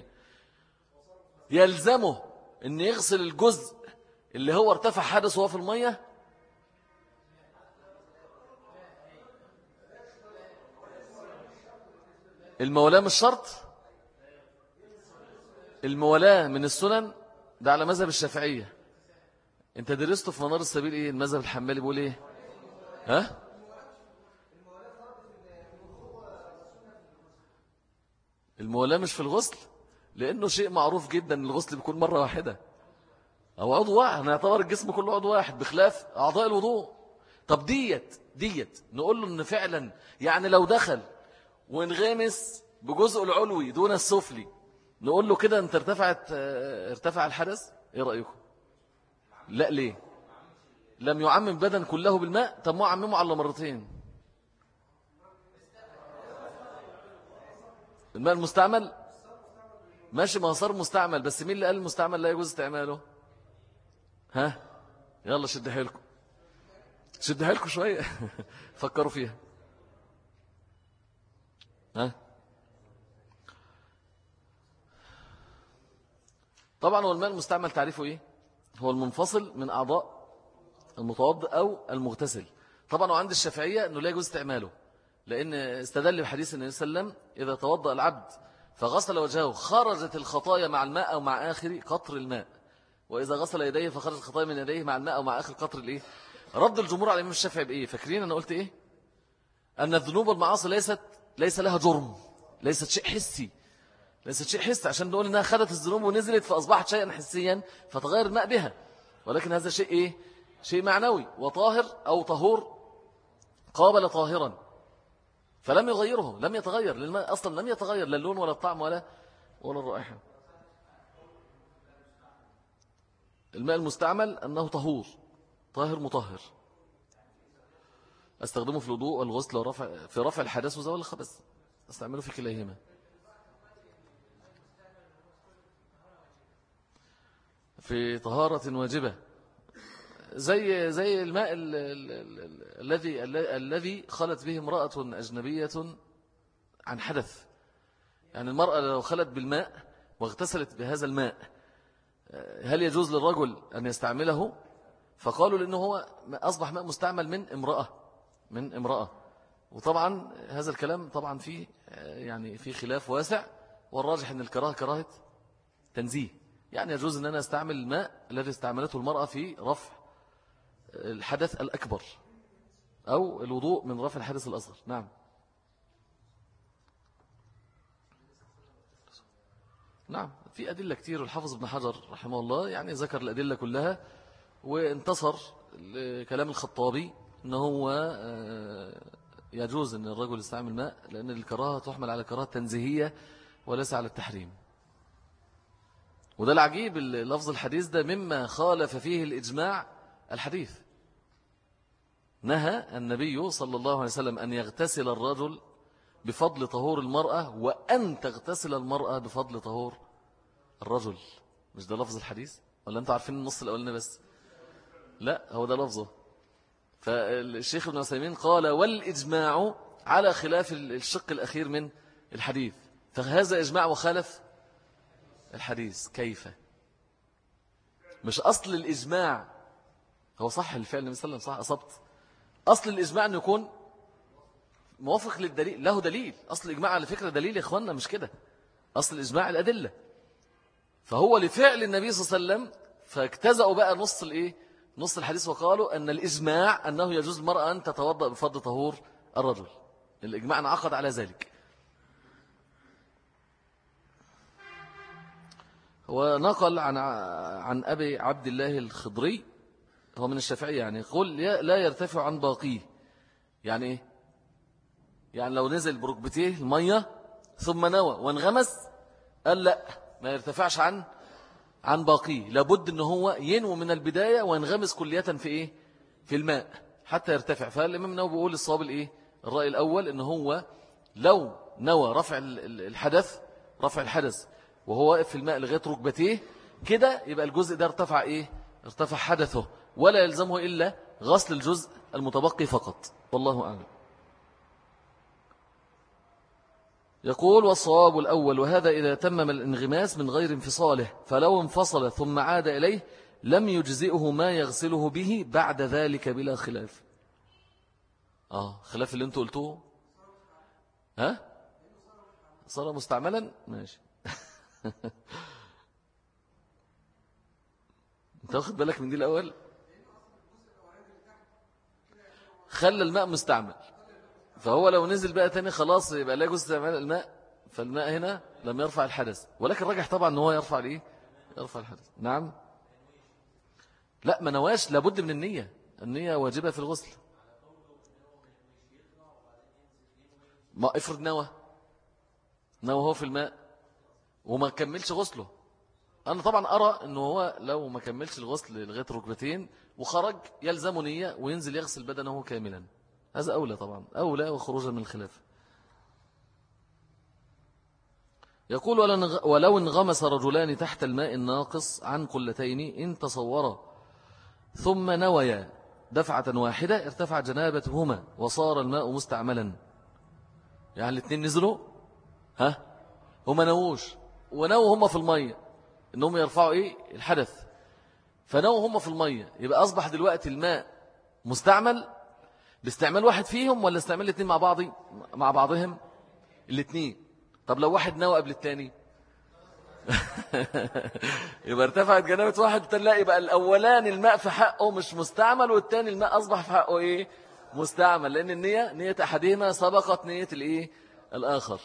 يلزمه ان يغسل الجزء اللي هو ارتفع حدثه وهو في المية؟ المولاة مش شرط. المولاة من السنن، ده على مذهب الشافعية. انت درسته في منار السبيل ايه؟ المذهب الحنبلي بيقول ايه؟ ها؟ المولاة مش في الغسل، لانه شيء معروف جدا ان الغسل بيكون مرة واحدة او عضو واحد، هنعتبر الجسم كله عضو واحد بخلاف اعضاء الوضوء. طب ديت ديت نقول له ان فعلا يعني لو دخل وانغمس بجزء العلوي دون السفلي، نقول له كده انت ارتفعت ارتفع الحدث؟ ايه رأيكم؟ لا. ليه؟ لم يعمم البدن كله بالماء. طب ما عممه على مرتين. الماء المستعمل ماشي، ما صار مستعمل، بس مين اللي قال المستعمل لا يجوز استعماله؟ ها؟ يلا شد حيلكم، شد حيلكم شوية. فكروا فيها. ها؟ طبعا هو الماء المستعمل تعريفه ايه؟ هو المنفصل من أعضاء المتوضئ أو المغتسل. طبعا وعند الشافعية أنه لا يجوز استعماله، لأن استدل بحديث النبي صلى الله عليه وسلم إذا توضأ العبد فغسل وجهه خرجت الخطايا مع الماء أو مع آخر قطر الماء، وإذا غسل يديه فخرجت الخطايا من يديه مع الماء أو مع آخر قطر الإيه. رد الجمهور على الإمام الشافعي بإيه؟ فاكرين أنا قلت إيه؟ أن الذنوب والمعاصي ليست ليس لها جرم، ليست شيء حسي، ليست شيء حسي عشان نقول إنها خدت الذنوب ونزلت فأصبحت شيئا حسيا فتغير الماء بها، ولكن هذا شيء إيه؟ شيء معنوي، وطاهر أو طهور قابل طاهرا فلم يغيره، لم يتغير، للماء أصلا لم يتغير لا اللون ولا الطعم ولا ولا الرائحة. الماء المستعمل أنه طهور طاهر مطهر، استخدمه في الوضوء والغسل ورفع في رفع الحدث وزوال الخبث، استعمله في كليهما. في طهارة واجبة زي زي الماء الذي الذي خلت به امرأة أجنبية عن حدث. يعني المرأة لو خلت بالماء واغتسلت بهذا الماء هل يجوز للرجل أن يستعمله؟ فقالوا لأنه هو أصبح ماء مستعمل من امرأة من امرأة وطبعا هذا الكلام طبعا فيه يعني في خلاف واسع، والراجح أن الكراهة كراهة تنزيه، يعني يجوز أن أنا أستعمل الماء الذي استعملته المرأة في رفع الحدث الأكبر أو الوضوء من رفع الحدث الأصغر. نعم نعم في أدلة كتير، والحافظ ابن حجر رحمه الله يعني ذكر الأدلة كلها وانتصر لكلام الخطابي أنه هو يجوز أن الرجل يستعمل ماء، لأن الكراهة تحمل على كراهة تنزيهية وليس على التحريم. وده العجيب، لفظ الحديث ده مما خالف فيه الإجماع الحديث. نهى النبي صلى الله عليه وسلم أن يغتسل الرجل بفضل طهور المرأة وأن تغتسل المرأة بفضل طهور الرجل. مش ده لفظ الحديث؟ ولا أنتوا عارفين النص الأولاني بس؟ لا هو ده لفظه. فالشيخ ابن عثيمين قال والإجماع على خلاف الشق الأخير من الحديث، فهذا إجماع وخالف الحديث. كيف؟ مش أصل الإجماع هو صح الفعل النبي صلى الله عليه وسلم، صح أصبت. أصل الإجماع أن يكون موافق للدليل، له دليل. أصل الإجماع على فكرة دليل يا إخواننا، مش كده. أصل الإجماع الأدلة، فهو لفعل النبي صلى الله عليه وسلم فاجتزأوا بقى نص الإيه؟ نص الحديث وقالوا أن الإجماع أنه يجوز المرأة أن تتوضأ بفضل طهور الرجل. الإجماع انعقد على ذلك. ونقل عن عن أبي عبد الله الخضري، هو من الشافعية، يعني يقول لا يرتفع عن باقيه. يعني إيه؟ يعني لو نزل بركبتيه المية ثم نوى وانغمس قال لا ما يرتفعش عن عن باقيه، لابد ان هو ينوي من البداية وينغمس كلية في ايه؟ في الماء حتى يرتفع. فالإمام النووي بيقول الصواب الايه؟ الرأي الأول ان هو لو نوى رفع الحدث رفع الحدث وهو واقف في الماء لغاية ركبتيه كده يبقى الجزء ده ارتفع ايه؟ ارتفع حدثه، ولا يلزمه إلا غسل الجزء المتبقي فقط، والله أعلم. يقول والصواب الأول، وهذا إذا تمم الانغماس من غير انفصاله، فلو انفصل ثم عاد إليه لم يجزئه ما يغسله به بعد ذلك بلا خلاف. آه خلاف اللي انتوا قلتوه. ها؟ صار مستعملا ماشي. انت واخد بالك من دي الأول؟ خلى الماء مستعمل، فهو لو نزل بقى تاني خلاص يبقى لا يجوز استعمال الماء، فالماء هنا لم يرفع الحدث. ولكن راجح طبعا ان هو يرفع الايه؟ يرفع الحدث. نعم. لا ما نواش، لابد من النية، النية واجبة في الغسل. ما افرض نوى نوى هو في الماء وما كملش غسله، أنا طبعا أرى أنه هو لو ما كملش الغسل لغاية ركبتين وخرج يلزم نية وينزل يغسل بدنه كاملا، هذا أولى طبعا، أولى وخروجا من الخلاف. يقول ولو انغمس رجلان تحت الماء الناقص عن قلتين إن تصورا ثم نويا دفعة واحدة ارتفع جنابتهما وصار الماء مستعملا. يعني الاثنين نزلوا ها هما نووش ونووا هما في المية انهم يرفعوا ايه الحدث، فنووا هما في المية، يبقى اصبح دلوقتي الماء مستعمل باستعمال واحد فيهم ولا استعمال الاثنين مع بعض مع بعضهم الاثنين. طب لو واحد نوى قبل الثاني يبقى ارتفعت جنابة واحد تلاقي يبقى الاولان الماء في حقه مش مستعمل والثاني الماء اصبح في حقه ايه مستعمل، لان النية نية احدهما سبقت نية الايه الاخر.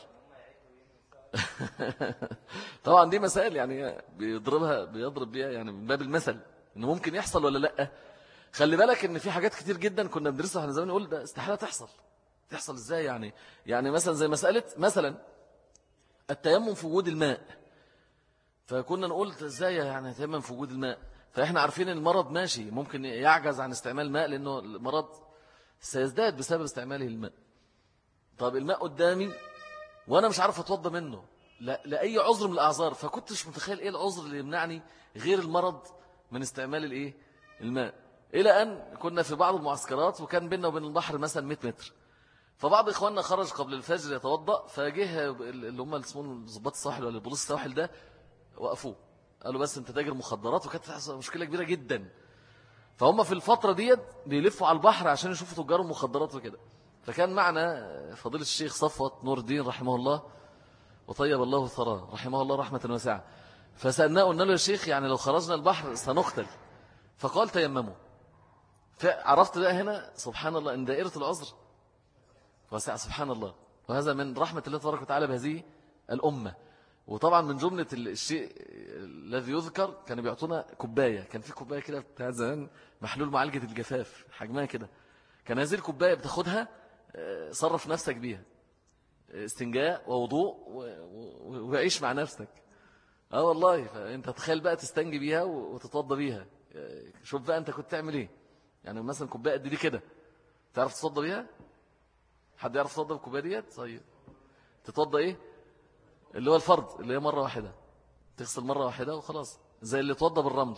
طبعا دي مسائل يعني بيضربها بيضرب بيها يعني من باب المثل انه ممكن يحصل ولا لا. خلي بالك ان في حاجات كتير جدا كنا بندرسها احنا زمان نقول ده استحالة تحصل. تحصل ازاي يعني؟ يعني مثلا زي مسألة مثلا التيمم في وجود الماء، فكنا نقول ازاي يعني تيمم في وجود الماء، فاحنا عارفين ان المرض ماشي ممكن يعجز عن استعمال الماء لانه المرض سيزداد بسبب استعماله الماء. طب الماء قدامي وانا مش عارف اتوضى منه لا لاي عذر من الاعذار، فكنتش متخيل ايه العذر اللي يمنعني غير المرض من استعمال الايه الماء. الى ان كنا في بعض المعسكرات وكان بيننا وبين البحر مثلا مئة متر، فبعض اخواننا خرج قبل الفجر يتوضا، فجه اللي هم اسمهم ضباط الساحل ولا بوليس الساحل ده وقفوه قالوا بس انت تاجر مخدرات، وكانت مشكله كبيره جدا. فهم في الفتره ديت بيلفوا على البحر عشان يشوفوا تجار المخدرات وكده. فكان معنا فضيلة الشيخ صفوت نور الدين رحمه الله وطيب الله ثراه رحمه الله رحمة واسعة، فسألناه قلنا له يا شيخ يعني لو خرجنا البحر سنقتل، فقال تيمموا. فعرفت بقى هنا سبحان الله ان دائرة العذر واسعة سبحان الله، وهذا من رحمة الله تبارك وتعالى بهذه الأمة. وطبعا من جملة الشيء الذي يذكر كانوا بيعطونا كوباية، كان في كوباية كده بتاعت زمان محلول معالجة الجفاف حجمها كده، كان هذه الكوباية بتاخدها صرف نفسك بيها استنجاء ووضوء وعيش مع نفسك. اه والله، فانت تخيل بقى تستنجي بيها وتتوضى بيها. شوف بقى انت كنت تعمل ايه يعني، مثلا كوبايه قد دي كده تعرف تتوضى بيها؟ حد يعرف يتوضى بالكوبايه ديت؟ طيب تتوضى ايه اللي هو الفرض اللي هي مره واحده، تغسل مره واحده وخلاص، زي اللي يتوضى بالرمل.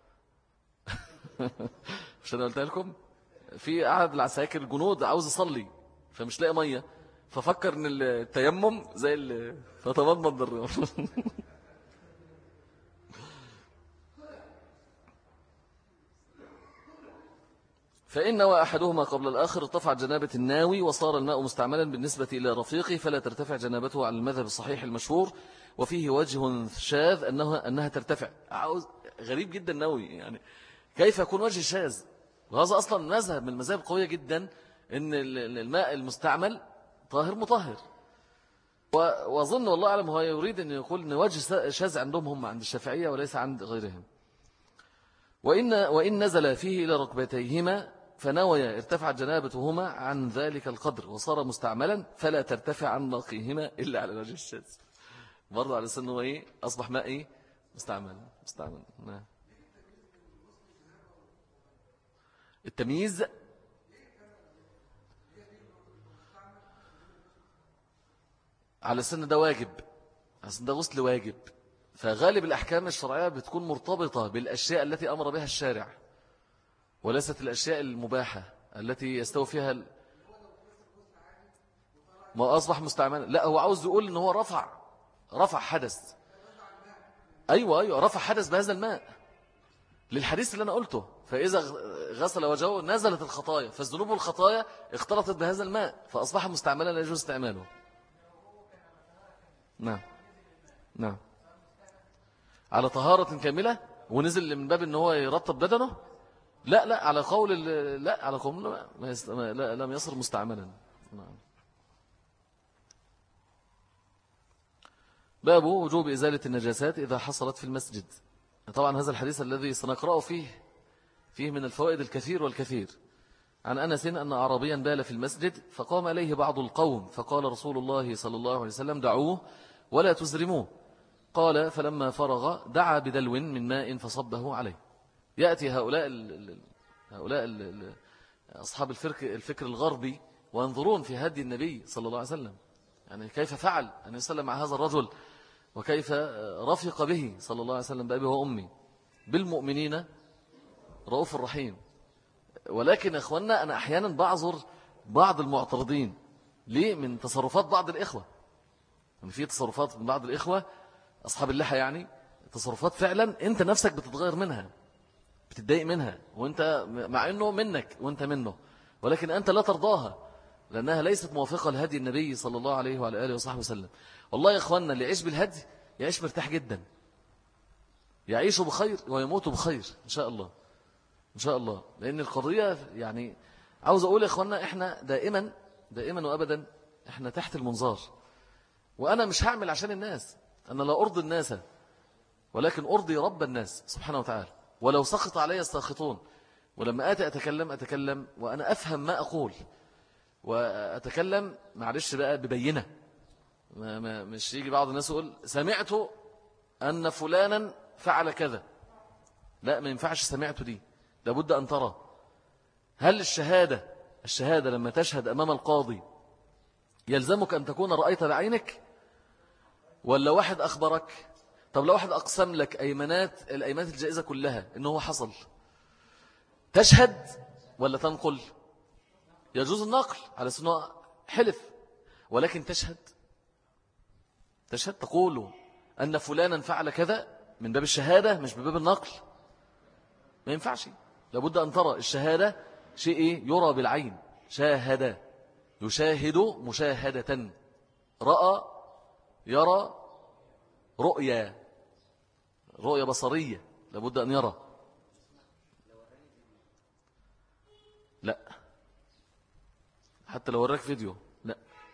مش انا قلت لكم في قاعد العساكر الجنود عاوز يصلي فمش لاقي ميه، ففكر ان التيمم زي اللي فتمضمض بالرمل. فإن نوى أحدهما قبل الآخر ارتفع جنابة الناوي وصار الماء مستعملا بالنسبة إلى رفيقه فلا ترتفع جنابته على المذهب الصحيح المشهور، وفيه وجه شاذ أنها, أنها ترتفع. عاوز غريب جدا نووي يعني، كيف يكون وجه شاذ؟ وهذا أصلا مذهب من المذاهب قوية جدا أن الماء المستعمل طاهر مطهر. وأظن والله أعلم هو يريد أن يقول أن وجه شاذ عندهم هم عند الشافعية وليس عند غيرهم. وإن, وإن نزل فيه إلى ركبتيهما فنويا ارتفعت جنابتهما عن ذلك القدر وصار مستعملا فلا ترتفع عن باقيهما إلا على وجه الشاذ. برضو على سنه إيه أصبح ماء إيه مستعمل مستعمل نعم. التمييز على سن ده واجب، على سن ده غسل واجب، فغالب الأحكام الشرعية بتكون مرتبطة بالأشياء التي أمر بها الشارع وليست الأشياء المباحة التي يستوي فيها ال... ما أصبح مستعملا. لا هو عاوز يقول إن هو رفع رفع حدث. أيوة أيوة رفع حدث بهذا الماء للحديث اللي أنا قلته، فإذا غسل وجهه نزلت الخطايا، فالذنوب والخطايا اختلطت بهذا الماء فأصبح مستعملا لا يجوز استعماله. نعم نعم على طهارة كاملة ونزل من باب ان هو يرطب بدنه. لا لا على قول لا على قول ما يست... ما لا لم يصر مستعملا. نعم. باب وجوب إزالة النجاسات إذا حصلت في المسجد. طبعا هذا الحديث الذي سنقرأه فيه فيه من الفوائد الكثير والكثير. عن أنس أن أعرابيا بال في المسجد فقام إليه بعض القوم فقال رسول الله صلى الله عليه وسلم دعوه ولا تزرموه. قال فلما فرغ دعا بدلو من ماء فصبه عليه. يأتي هؤلاء ال هؤلاء ال أصحاب الفكر, الفكر الغربي وينظرون في هدي النبي صلى الله عليه وسلم، يعني كيف فعل أن يسلم مع هذا الرجل وكيف رفق به صلى الله عليه وسلم بأبي وأمي بالمؤمنين رؤوف الرحيم. ولكن أخوانا أنا أحيانا بعذر بعض المعترضين ليه من تصرفات بعض الإخوة. يعني في تصرفات من بعض الإخوة أصحاب اللحى، يعني تصرفات فعلا أنت نفسك بتتغير منها، بتتضايق منها، وأنت مع أنه منك وأنت منه، ولكن أنت لا ترضاها لأنها ليست موافقة لهدي النبي صلى الله عليه وعلى آله وصحبه وسلم. والله يا أخوانا اللي يعيش بالهدي يعيش مرتاح جدا، يعيش بخير ويموت بخير إن شاء الله إن شاء الله. لأن القضية يعني عاوز أقول يا أخوانا إحنا دائما دائما وأبدا إحنا تحت المنظار، وأنا مش هعمل عشان الناس، أنا لا أرضي الناس ولكن أرضي رب الناس سبحانه وتعالى. ولو سخط علي الساخطون، ولما آتي أتكلم أتكلم وأنا أفهم ما أقول، وأتكلم معلش بقى ببينة، ما ما مش يجي بعض الناس يقول سمعت أن فلانا فعل كذا. لا، ما ينفعش سمعت دي، لابد أن ترى هل الشهادة الشهادة لما تشهد أمام القاضي يلزمك أن تكون رأيت بعينك ولا واحد أخبرك؟ طب لو واحد أقسم لك أيمانات الأيمانات الجائزة كلها إنه حصل، تشهد ولا تنقل؟ يجوز النقل على سنة حلف، ولكن تشهد تشهد تقول أن فلانا فعل كذا من باب الشهادة مش بباب النقل. ما ينفعش، لابد أن ترى. الشهادة شيء يرى بالعين، شاهد يشاهد مشاهدة، رأى يرى رؤية رؤية بصرية، لابد أن يرى. لا، حتى لو وراك فيديو لا.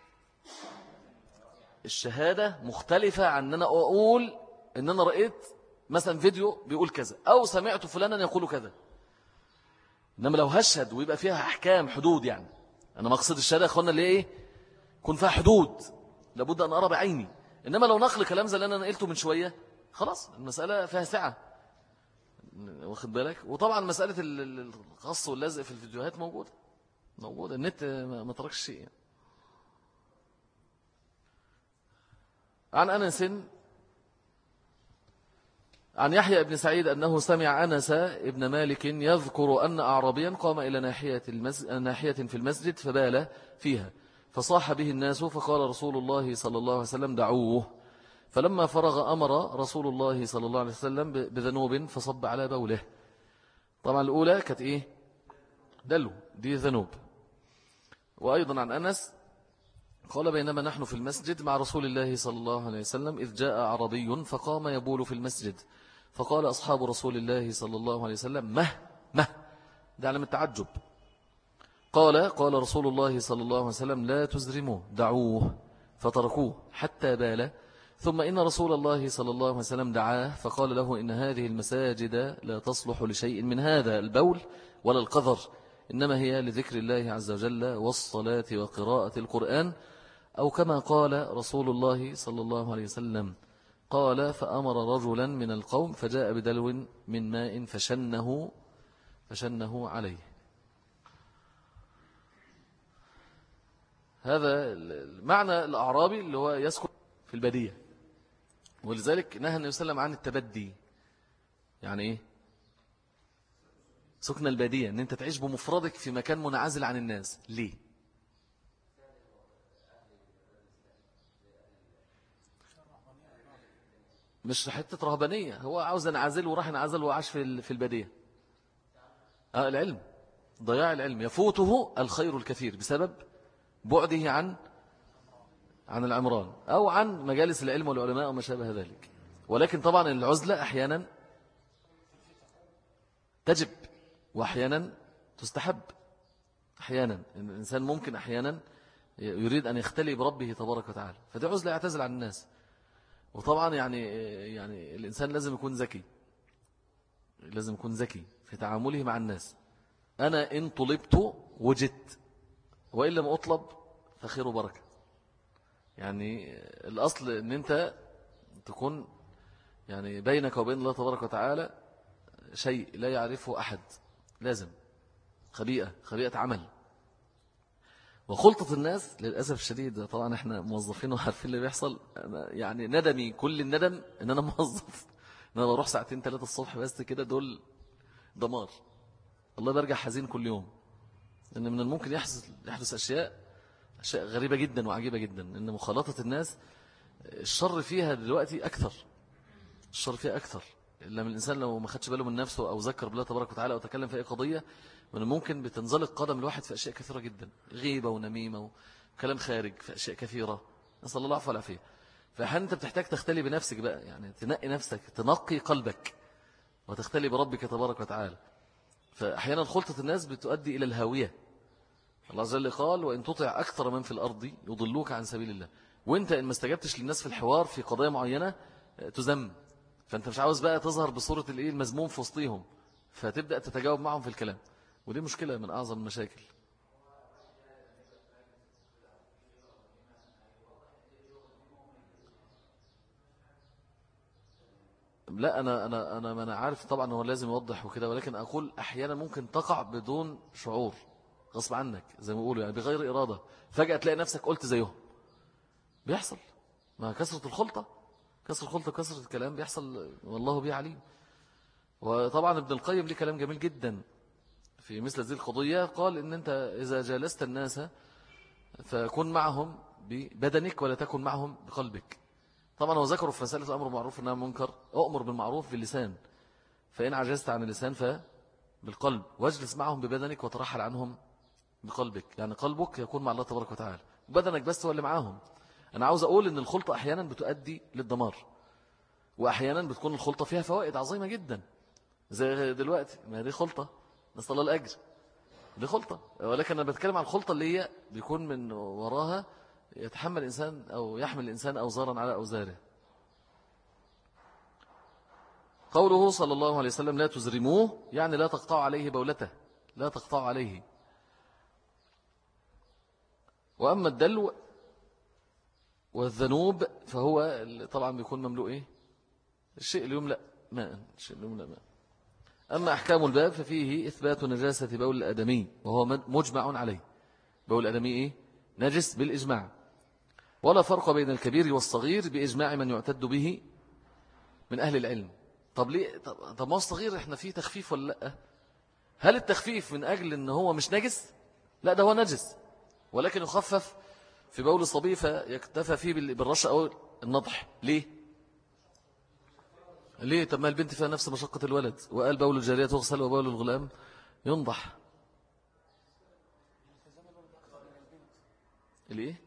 الشهادة مختلفة عن أن أنا أقول أن أنا رأيت مثلا فيديو بيقول كذا أو سمعت فلانا يقول كذا. إنما لو هشهد ويبقى فيها أحكام حدود، يعني أنا مقصد الشهادة يا أخوانا اللي إيه يكون فيها حدود، لابد أن أرى بعيني. إنما لو نقل كلام زي اللي أنا نقلته من شوية خلاص المسألة فيها سعة، واخد بالك. وطبعا مسألة القص واللزق في الفيديوهات موجودة موجودة النت ما تركش شيء يعني. عن أنس عن يحيى بن سعيد أنه سمع أنس ابن مالك يذكر أن أعرابيا قام إلى ناحية, المسجد ناحية في المسجد فبال فيها فصاح به الناس، فقال رسول الله صلى الله عليه وسلم دعوه. فلما فرغ أمر رسول الله صلى الله عليه وسلم بذنوب فصب على بوله. طبعا الأولى كانت إيه دلو، دي ذنوب. وأيضا عن أنس قال بينما نحن في المسجد مع رسول الله صلى الله عليه وسلم إذ جاء عربي فقام يبول في المسجد، فقال أصحاب رسول الله صلى الله عليه وسلم مه مه، ده علامة التعجب. قال قال رسول الله صلى الله عليه وسلم لا تزرموه دعوه، فتركوه حتى بال. ثم إن رسول الله صلى الله عليه وسلم دعاه فقال له إن هذه المساجد لا تصلح لشيء من هذا البول ولا القذر، إنما هي لذكر الله عز وجل والصلاة وقراءة القرآن، أو كما قال رسول الله صلى الله عليه وسلم. قال فأمر رجلا من القوم فجاء بدلو من ماء فشنه فشنه عليه. هذا المعنى الأعرابي اللي هو يسكن في البادية، ولذلك نهى النبي صلى الله عليه وسلم عن التبدي. يعني إيه سكن البادية؟ أن أنت تعيش بمفردك في مكان منعزل عن الناس. ليه؟ مش حتة رهبانية، هو عاوز انعزل وراح انعزل وعاش في في البادية. آه العلم، ضياع العلم، يفوته الخير الكثير بسبب بعده عن عن العمران أو عن مجالس العلم والعلماء وما شابه ذلك. ولكن طبعا العزلة أحيانا تجب وأحيانا تستحب. أحيانا الإنسان ممكن أحيانا يريد أن يختلي بربه تبارك وتعالى، فدي عزلة يعتزل عن الناس. وطبعا يعني يعني الإنسان لازم يكون ذكي، لازم يكون ذكي في تعامله مع الناس. أنا إن طلبت وجدت، وإن لم أطلب فخير وبركة. يعني الأصل أن أنت تكون يعني بينك وبين الله تبارك وتعالى شيء لا يعرفه أحد، لازم خبيئة خبيئة عمل. وخلطة الناس للأسف الشديد، طبعا احنا موظفين وعارفين اللي بيحصل. أنا يعني ندمي كل الندم ان انا موظف، ان انا بروح ساعتين ثلاثة الصبح بس كده، دول دمار. الله برجع حزين كل يوم، ان من الممكن يحدث يحدث اشياء اشياء غريبة جدا وعجيبة جدا. ان مخالطة الناس الشر فيها دلوقتي اكثر، الشر فيها اكثر. لما الانسان لو ما خدش باله من نفسه او ذكر بالله تبارك وتعالى او تكلم في اي قضية، من الممكن بتنزلق قدم الواحد في أشياء كثيرة جدا، غيبة ونميمة وكلام خارج في أشياء كثيرة، نسأل الله العفو والعافية. فأحيانا أنت بتحتاج تختلي بنفسك بقى، يعني تنقي نفسك، تنقي قلبك وتختلي بربك تبارك وتعالى. فأحيانا خلطة الناس بتؤدي إلى الهاوية. الله عز وجل قال: وإن تطع أكثر من في الأرض يضلوك عن سبيل الله. وإنت إن ما استجبتش للناس في الحوار في قضايا معينة تذم، فأنت مش عاوز بقى تظهر بصورة الإيه المذموم في وسطهم، فتبدأ تتجاوب معهم في الكلام، ودي مشكلة من أعظم المشاكل. لا أنا أنا أنا ما أنا عارف طبعا هو لازم يوضح وكده، ولكن أقول أحيانا ممكن تقع بدون شعور، غصب عنك زي ما بيقولوا، يعني بغير إرادة، فجأة تلاقي نفسك قلت زيهم. بيحصل مع كثرة الخلطة، كثرة الخلطة كثرة الكلام بيحصل، والله بيه عليم. وطبعا ابن القيم ليه كلام جميل جدا في مثل هذه القضية. قال إن أنت إذا جالست الناس فكن معهم ببدنك ولا تكن معهم بقلبك. طبعا هو ذكروا في مسألة الأمر بالمعروف والنهي عن المنكر: أؤمر بالمعروف باللسان، فإن عجزت عن اللسان فبالقلب، واجلس معهم ببدنك وترحل عنهم بقلبك. يعني قلبك يكون مع الله تبارك وتعالى، بدنك بس هو اللي معاهم. أنا عاوز أقول إن الخلطة أحيانا بتؤدي للدمار، وأحيانا بتكون الخلطة فيها فوائد عظيمة جدا، زي دلوقتي ما دي خلطة، نسأل الله الأجر، دي خلطة. ولكن أنا بتكلم عن الخلطة اللي هي بيكون من وراها يتحمل الإنسان أو يحمل الإنسان أوزارا على أوزاره. قوله صلى الله عليه وسلم: لا تزرموه، يعني لا تقطعوا عليه بولته، لا تقطعوا عليه. وأما الدلو والذنوب فهو طبعا بيكون مملوء إيه؟ الشيء اللي يملأ ماء، الشيء اللي يملأ ماء. أما أحكام الباب ففيه إثبات نجاسة بول الآدمي، وهو مجمع عليه. بول الآدمي إيه؟ نجس بالإجماع، ولا فرق بين الكبير والصغير بإجماع من يعتد به من أهل العلم. طب ليه؟ طب ما هو الصغير إحنا فيه تخفيف ولا لأ؟ هل التخفيف من أجل أنه هو مش نجس؟ لا، ده هو نجس، ولكن يخفف في بول الصبي فيكتفى فيه بالرش أو النضح. ليه؟ ليه؟ طب ما البنت فيها نفس مشقة الولد، وقال بول الجارية تغسل وبول الغلام ينضح. ليه؟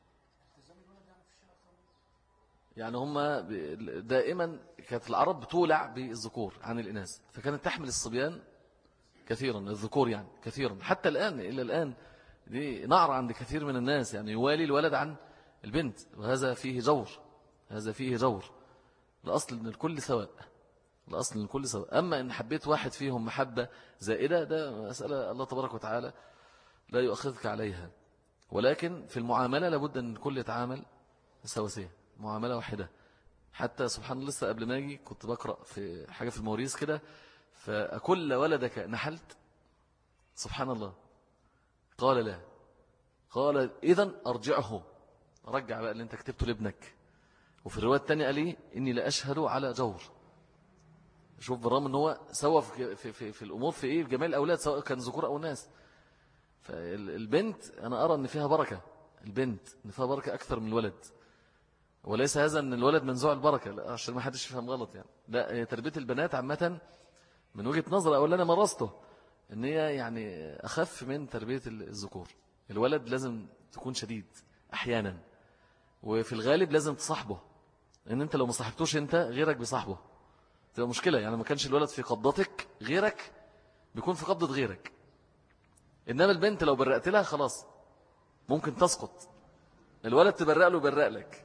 يعني هم دائما كانت العرب بتولع بالذكور عن الإناث، فكانت تحمل الصبيان كثيرا، الذكور يعني كثيرا، حتى الآن إلى الآن دي نعرة عند كثير من الناس، يعني يوالي الولد عن البنت، وهذا فيه جور، هذا فيه جور. الأصل أن الكل سواء، الأصل أن الكل سواء. أما إن حبيت واحد فيهم محبة زائدة، ده مسألة الله تبارك وتعالى لا يؤخذك عليها، ولكن في المعاملة لابد أن الكل يتعامل سواسية، معاملة واحدة. حتى سبحان الله لسه قبل ما أجي كنت بقرأ في حاجة في المواريث كده: فأكل ولدك نحلت؟ سبحان الله. قال لا. قال إذن أرجعه، رجع بقى اللي انت كتبته لابنك. وفي الرواية الثانية قال لي: إني لا أشهد على جور. شوف بالرغم أنه هو سوى في, في, في, في الأمور في إيه، في جميع الأولاد سواء كان ذكور أو ناس. فالبنت أنا أرى أن فيها بركة، البنت أن فيها بركة أكثر من الولد. وليس هذا أن الولد منزوع البركة، لا، عشان ما حدش يفهم غلط يعني. لا، تربية البنات عامة من وجهة نظر أولا أنا مرسته أن هي يعني أخف من تربية الذكور. الولد لازم تكون شديد أحيانا، وفي الغالب لازم تصاحبه، ان انت لو ما صاحبتوش انت غيرك بصاحبه تبقى مشكلة. يعني ما كانش الولد في قبضتك غيرك بيكون في قبضة غيرك. إنما البنت لو برقت لها خلاص ممكن تسقط، الولد تبرق له يبرق لك.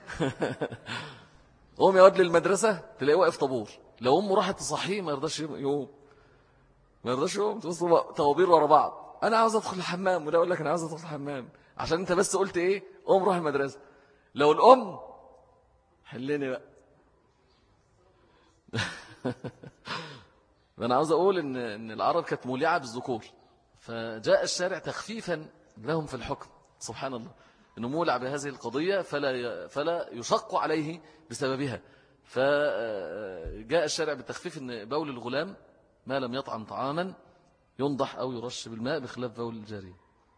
قوم يا واد للمدرسة تلاقيه واقف طابور، لو أمه راحت تصحيه ما يرضاش يقوم، ما يرضاش يقوم، توصل طوابير ورا بعض. أنا عاوز أدخل الحمام، ولا أقول لك أنا عاوز أدخل الحمام عشان أنت بس قلت إيه قوم روح المدرسة. لو الأم حلني بقى. أنا عاوز أقول إن إن العرب كانت مولعة بالذكور، فجاء الشارع تخفيفا لهم في الحكم، سبحان الله، إنه مولع بهذه القضية فلا فلا يشق عليه بسببها. فجاء الشارع بالتخفيف إن بول الغلام ما لم يطعم طعاما ينضح أو يرش بالماء بخلاف بول الجارية.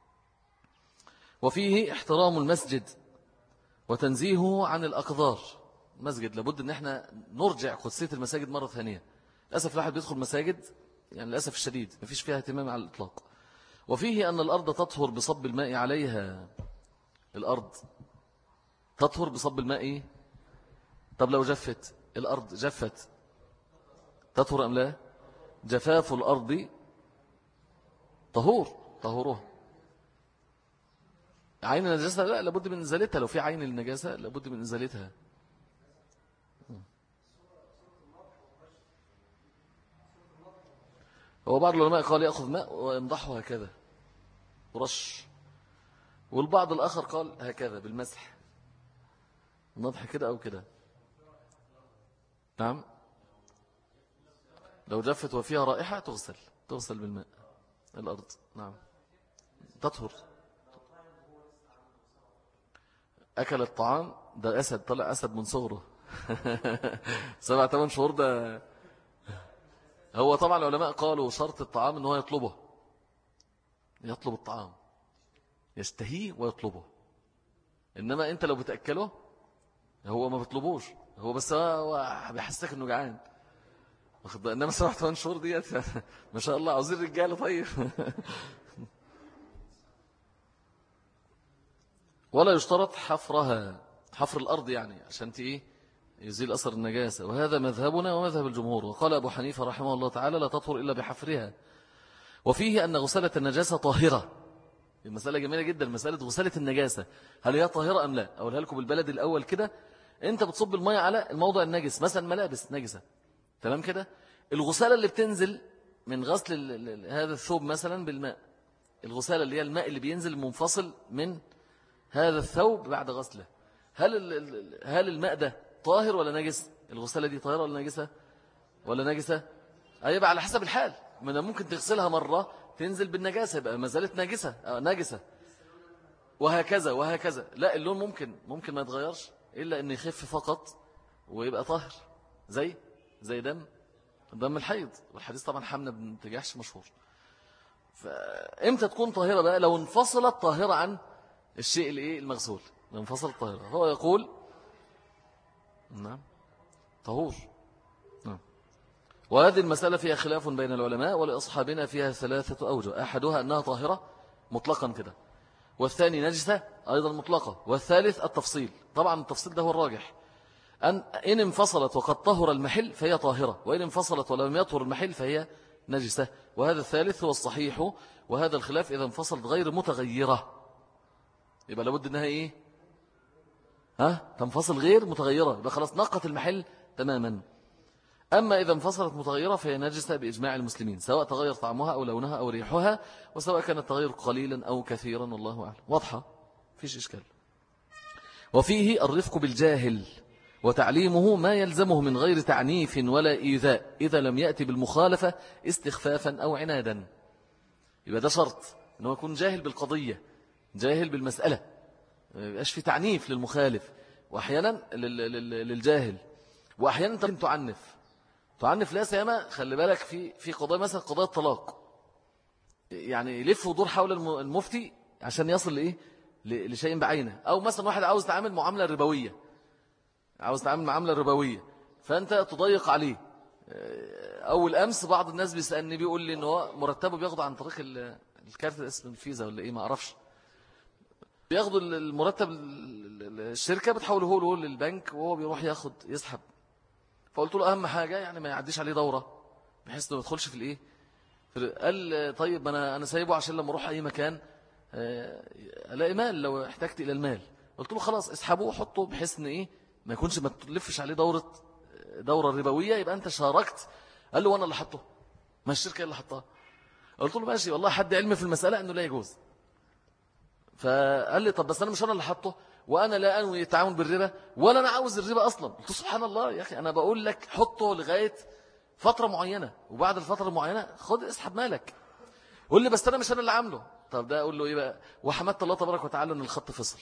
وفيه احترام المسجد وتنزيهه عن الأقذار. مسجد لابد أن احنا نرجع قدسية المساجد مرة ثانية. للأسف الواحد بيدخل مساجد يعني للأسف الشديد ما فيش فيها اهتمام على الإطلاق. وفيه أن الأرض تطهر بصب الماء عليها. الأرض تطهر بصب الماء. طب لو جفت الأرض، جفت تطهر أم لا؟ جفاف الأرض طهور، طهورها. عين النجاسة لا، لابد من إزالتها. لو في عين النجاسة لابد من إزالتها. هو بعض العلماء قال يأخذ ماء ويمضحه هكذا ورش، والبعض الآخر قال هكذا بالمسح، نضح كده أو كده. نعم، لو جفت وفيها رائحة تغسل، تغسل بالماء الأرض. نعم تطهر. أكل الطعام ده أسد، طلع أسد من صغره. سبع ثمان شهور ده. هو طبعا العلماء قالوا شرط الطعام أنه يطلبه، يطلب الطعام، يستهيه ويطلبه. إنما أنت لو بتأكله هو ما بيطلبوش، هو بس هو بيحسك أنه جعان. إنما سبع ثمان شهور ديت ما شاء الله عاوزين رجاله. طيب. ولا يشترط حفرها، حفر الأرض يعني عشان تيه يزيل أثر النجاسة، وهذا مذهبنا ومذهب الجمهور. وقال أبو حنيفة رحمه الله تعالى لا تطهر إلا بحفرها. وفيه أن غسالة النجاسة طاهرة. المسألة جميلة جدا، مسألة غسالة النجاسة هل هي طاهرة أم لا؟ أقولها لكم بالبلد الأول كده. أنت بتصب المية على الموضع النجس، مثلا ملابس نجسة، تمام كده. الغسالة اللي بتنزل من غسل هذا الثوب مثلا بالماء، الغسالة اللي هي الماء اللي بينزل منفصل من هذا الثوب بعد غسله، هل هل الماء ده طاهر ولا نجس؟ الغسالة دي طاهرة ولا نجسة؟ ولا نجسة؟ هيبقى على حسب الحال. من ممكن تغسلها مرة تنزل بالنجاسة يبقى ما زالت نجسة نجسة، وهكذا وهكذا. لا، اللون ممكن ممكن ما يتغيرش إلا أن يخف فقط ويبقى طاهر، زي زي دم دم الحيض. والحديث طبعا حمنا بن تجاحش مشهور. فإمتى تكون طاهرة بقى؟ لو انفصلت طاهرة عن الشيء الايه المغسول، لو انفصلت طاهرة. هو يقول نعم طهور. نعم. وهذه المسألة فيها خلاف بين العلماء، ولأصحابنا فيها ثلاثة أوجه. أحدها أنها طاهرة مطلقا كده، والثاني نجسة أيضا مطلقة، والثالث التفصيل. طبعا التفصيل ده هو الراجح، أن إن انفصلت وقد طهر المحل فهي طاهرة، وإن انفصلت ولم يطهر المحل فهي نجسة. وهذا الثالث هو الصحيح. وهذا الخلاف إذا انفصلت غير متغيرة يبقى لابد أنها إيه؟ ها؟ تنفصل غير متغيرة، يبقى خلاص نقت المحل تماما. أما إذا انفصلت متغيرة فهي نجسة بإجماع المسلمين، سواء تغير طعمها أو لونها أو ريحها، وسواء كان التغير قليلا أو كثيرا، والله أعلم. واضحة؟ فيش إشكال. وفيه الرفق بالجاهل وتعليمه ما يلزمه من غير تعنيف ولا إيذاء إذا لم يأتي بالمخالفة استخفافا أو عنادا. يبقى ده شرط أنه يكون جاهل بالقضية، جاهل بالمسألة، ما يبقاش في تعنيف للمخالف، وأحيانا للجاهل، وأحيانا تعنف تعنف لا سيما. خلي بالك في في قضايا مثلا قضايا الطلاق، يعني يلف ودور حول المفتي عشان يصل لإيه لشيء بعينه. أو مثلا واحد عاوز تعامل معاملة ربوية، عاوز تعامل معاملة ربوية، فأنت تضيق عليه. أول أمس بعض الناس بيسألني بيقول لي إن هو مرتبه بياخده عن طريق الكارت، اسم الفيزا ولا إيه ما أعرفش. بياخدوا المرتب الشركة بتحوله له للبنك وهو بيروح ياخد يسحب. فقلت له أهم حاجة يعني ما يعديش عليه دورة بحيث انه ما يدخلش في الايه. قال طيب انا انا سايبه عشان لما اروح اي مكان الاقي مال لو احتجت الى المال. قلت له خلاص اسحبه وحطه بحيث ان ايه ما يكونش ما تلفش عليه دورة دورة ربوية يبقى انت شاركت. قال له وانا اللي حطه ما الشركة اللي حطها. قلت له ماشي والله حد علمي في المسألة انه لا يجوز. فقال لي طب بس انا مش انا اللي حطه وانا لا انوي التعاون بالربا ولا انا عاوز الربا اصلا. قلت له سبحان الله يا اخي انا بقول لك حطه لغاية فترة معينة وبعد الفترة المعينة خد اسحب مالك. قول لي بس انا مش انا اللي عامله. طب ده اقول له ايه بقى وحمدت الله تبارك وتعالى ان الخط فصل.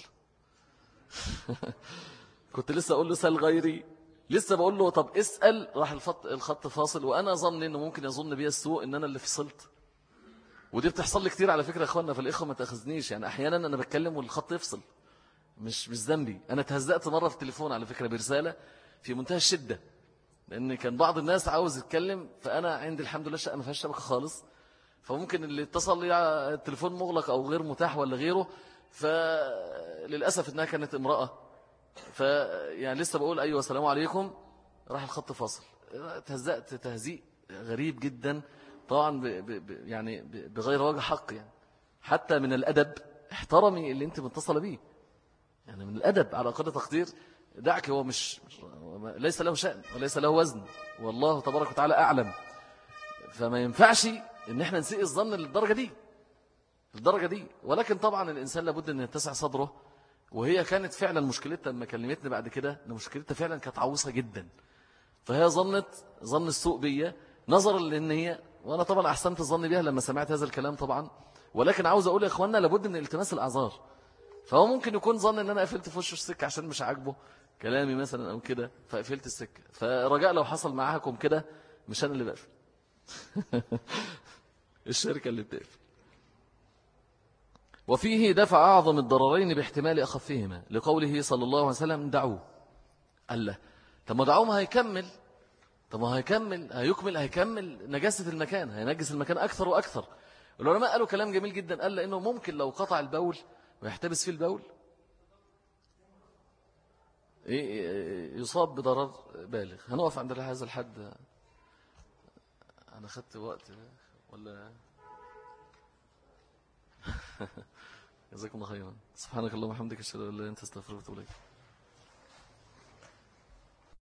كنت لسه اقول له سال غيري لسه بقول له طب اسأل راح الخط الخط فاصل وانا ظن انه ممكن يظن بي السوء ان انا اللي فصلت. ودي بتحصل لي كتير على فكرة يا اخوانا فالاخوه ما تاخذنيش يعني احيانا انا بتكلم والخط يفصل مش مش ذنبي. انا اتهزقت مرة في التليفون على فكرة برسالة في منتهى الشدة لان كان بعض الناس عاوز يتكلم فانا عندي الحمد لله شقه ما فيهاش شبكه خالص فممكن اللي اتصل لي التليفون مغلق او غير متاح ولا غيره. فللاسف انها كانت امراه فيعني لسه بقول ايوه السلام عليكم راح الخط فاصل. تهزقت تهزيق غريب جدا طبعا ب ب يعني بغير وجه حق يعني حتى من الادب احترمي اللي انت متصله بيه يعني من الادب على اقل تقدير دعك هو مش ليس له شأن وليس له وزن والله تبارك وتعالى أعلم. فما ينفعش ان احنا نسيء الظن للدرجة دي الدرجة دي. ولكن طبعا الإنسان لابد ان يتسع صدره. وهي كانت فعلا مشكلتها لما كلمتني بعد كده ان مشكلتها فعلا كانت عوصة جدا. فهي ظنت ظن السوء بيا نظرا لان هي وانا طبعا احسنت الظن بيها لما سمعت هذا الكلام طبعا. ولكن عاوز اقول يا اخواننا لابد من التماس الاعذار. فهو ممكن يكون ظن ان انا قفلت في وشه السكه عشان مش عاجبه كلامي مثلا او كده فقفلت السكه. فرجاء لو حصل معاكم كده مش انا اللي بقفل. الشركه اللي بتقفل. وفيه دفع اعظم الضررين باحتمال اخفهما لقوله صلى الله عليه وسلم دعوه. قال له طب ما دعوه ما هيكمل. طب ما هيكمل هيكمل هيكمل نجاسه المكان هينجس المكان اكثر واكثر. العلماء قالوا كلام جميل جدا قال لانه ممكن لو قطع البول ويحتبس فيه البول يصاب بضرر بالغ. هنقف عند هذا الحد. أنا خدت وقت ولا جزاكم الله خيرا. سبحانك اللهم وبحمدك أشهد أن لا إله إلا أنت أستغفرك وأتوب إليك.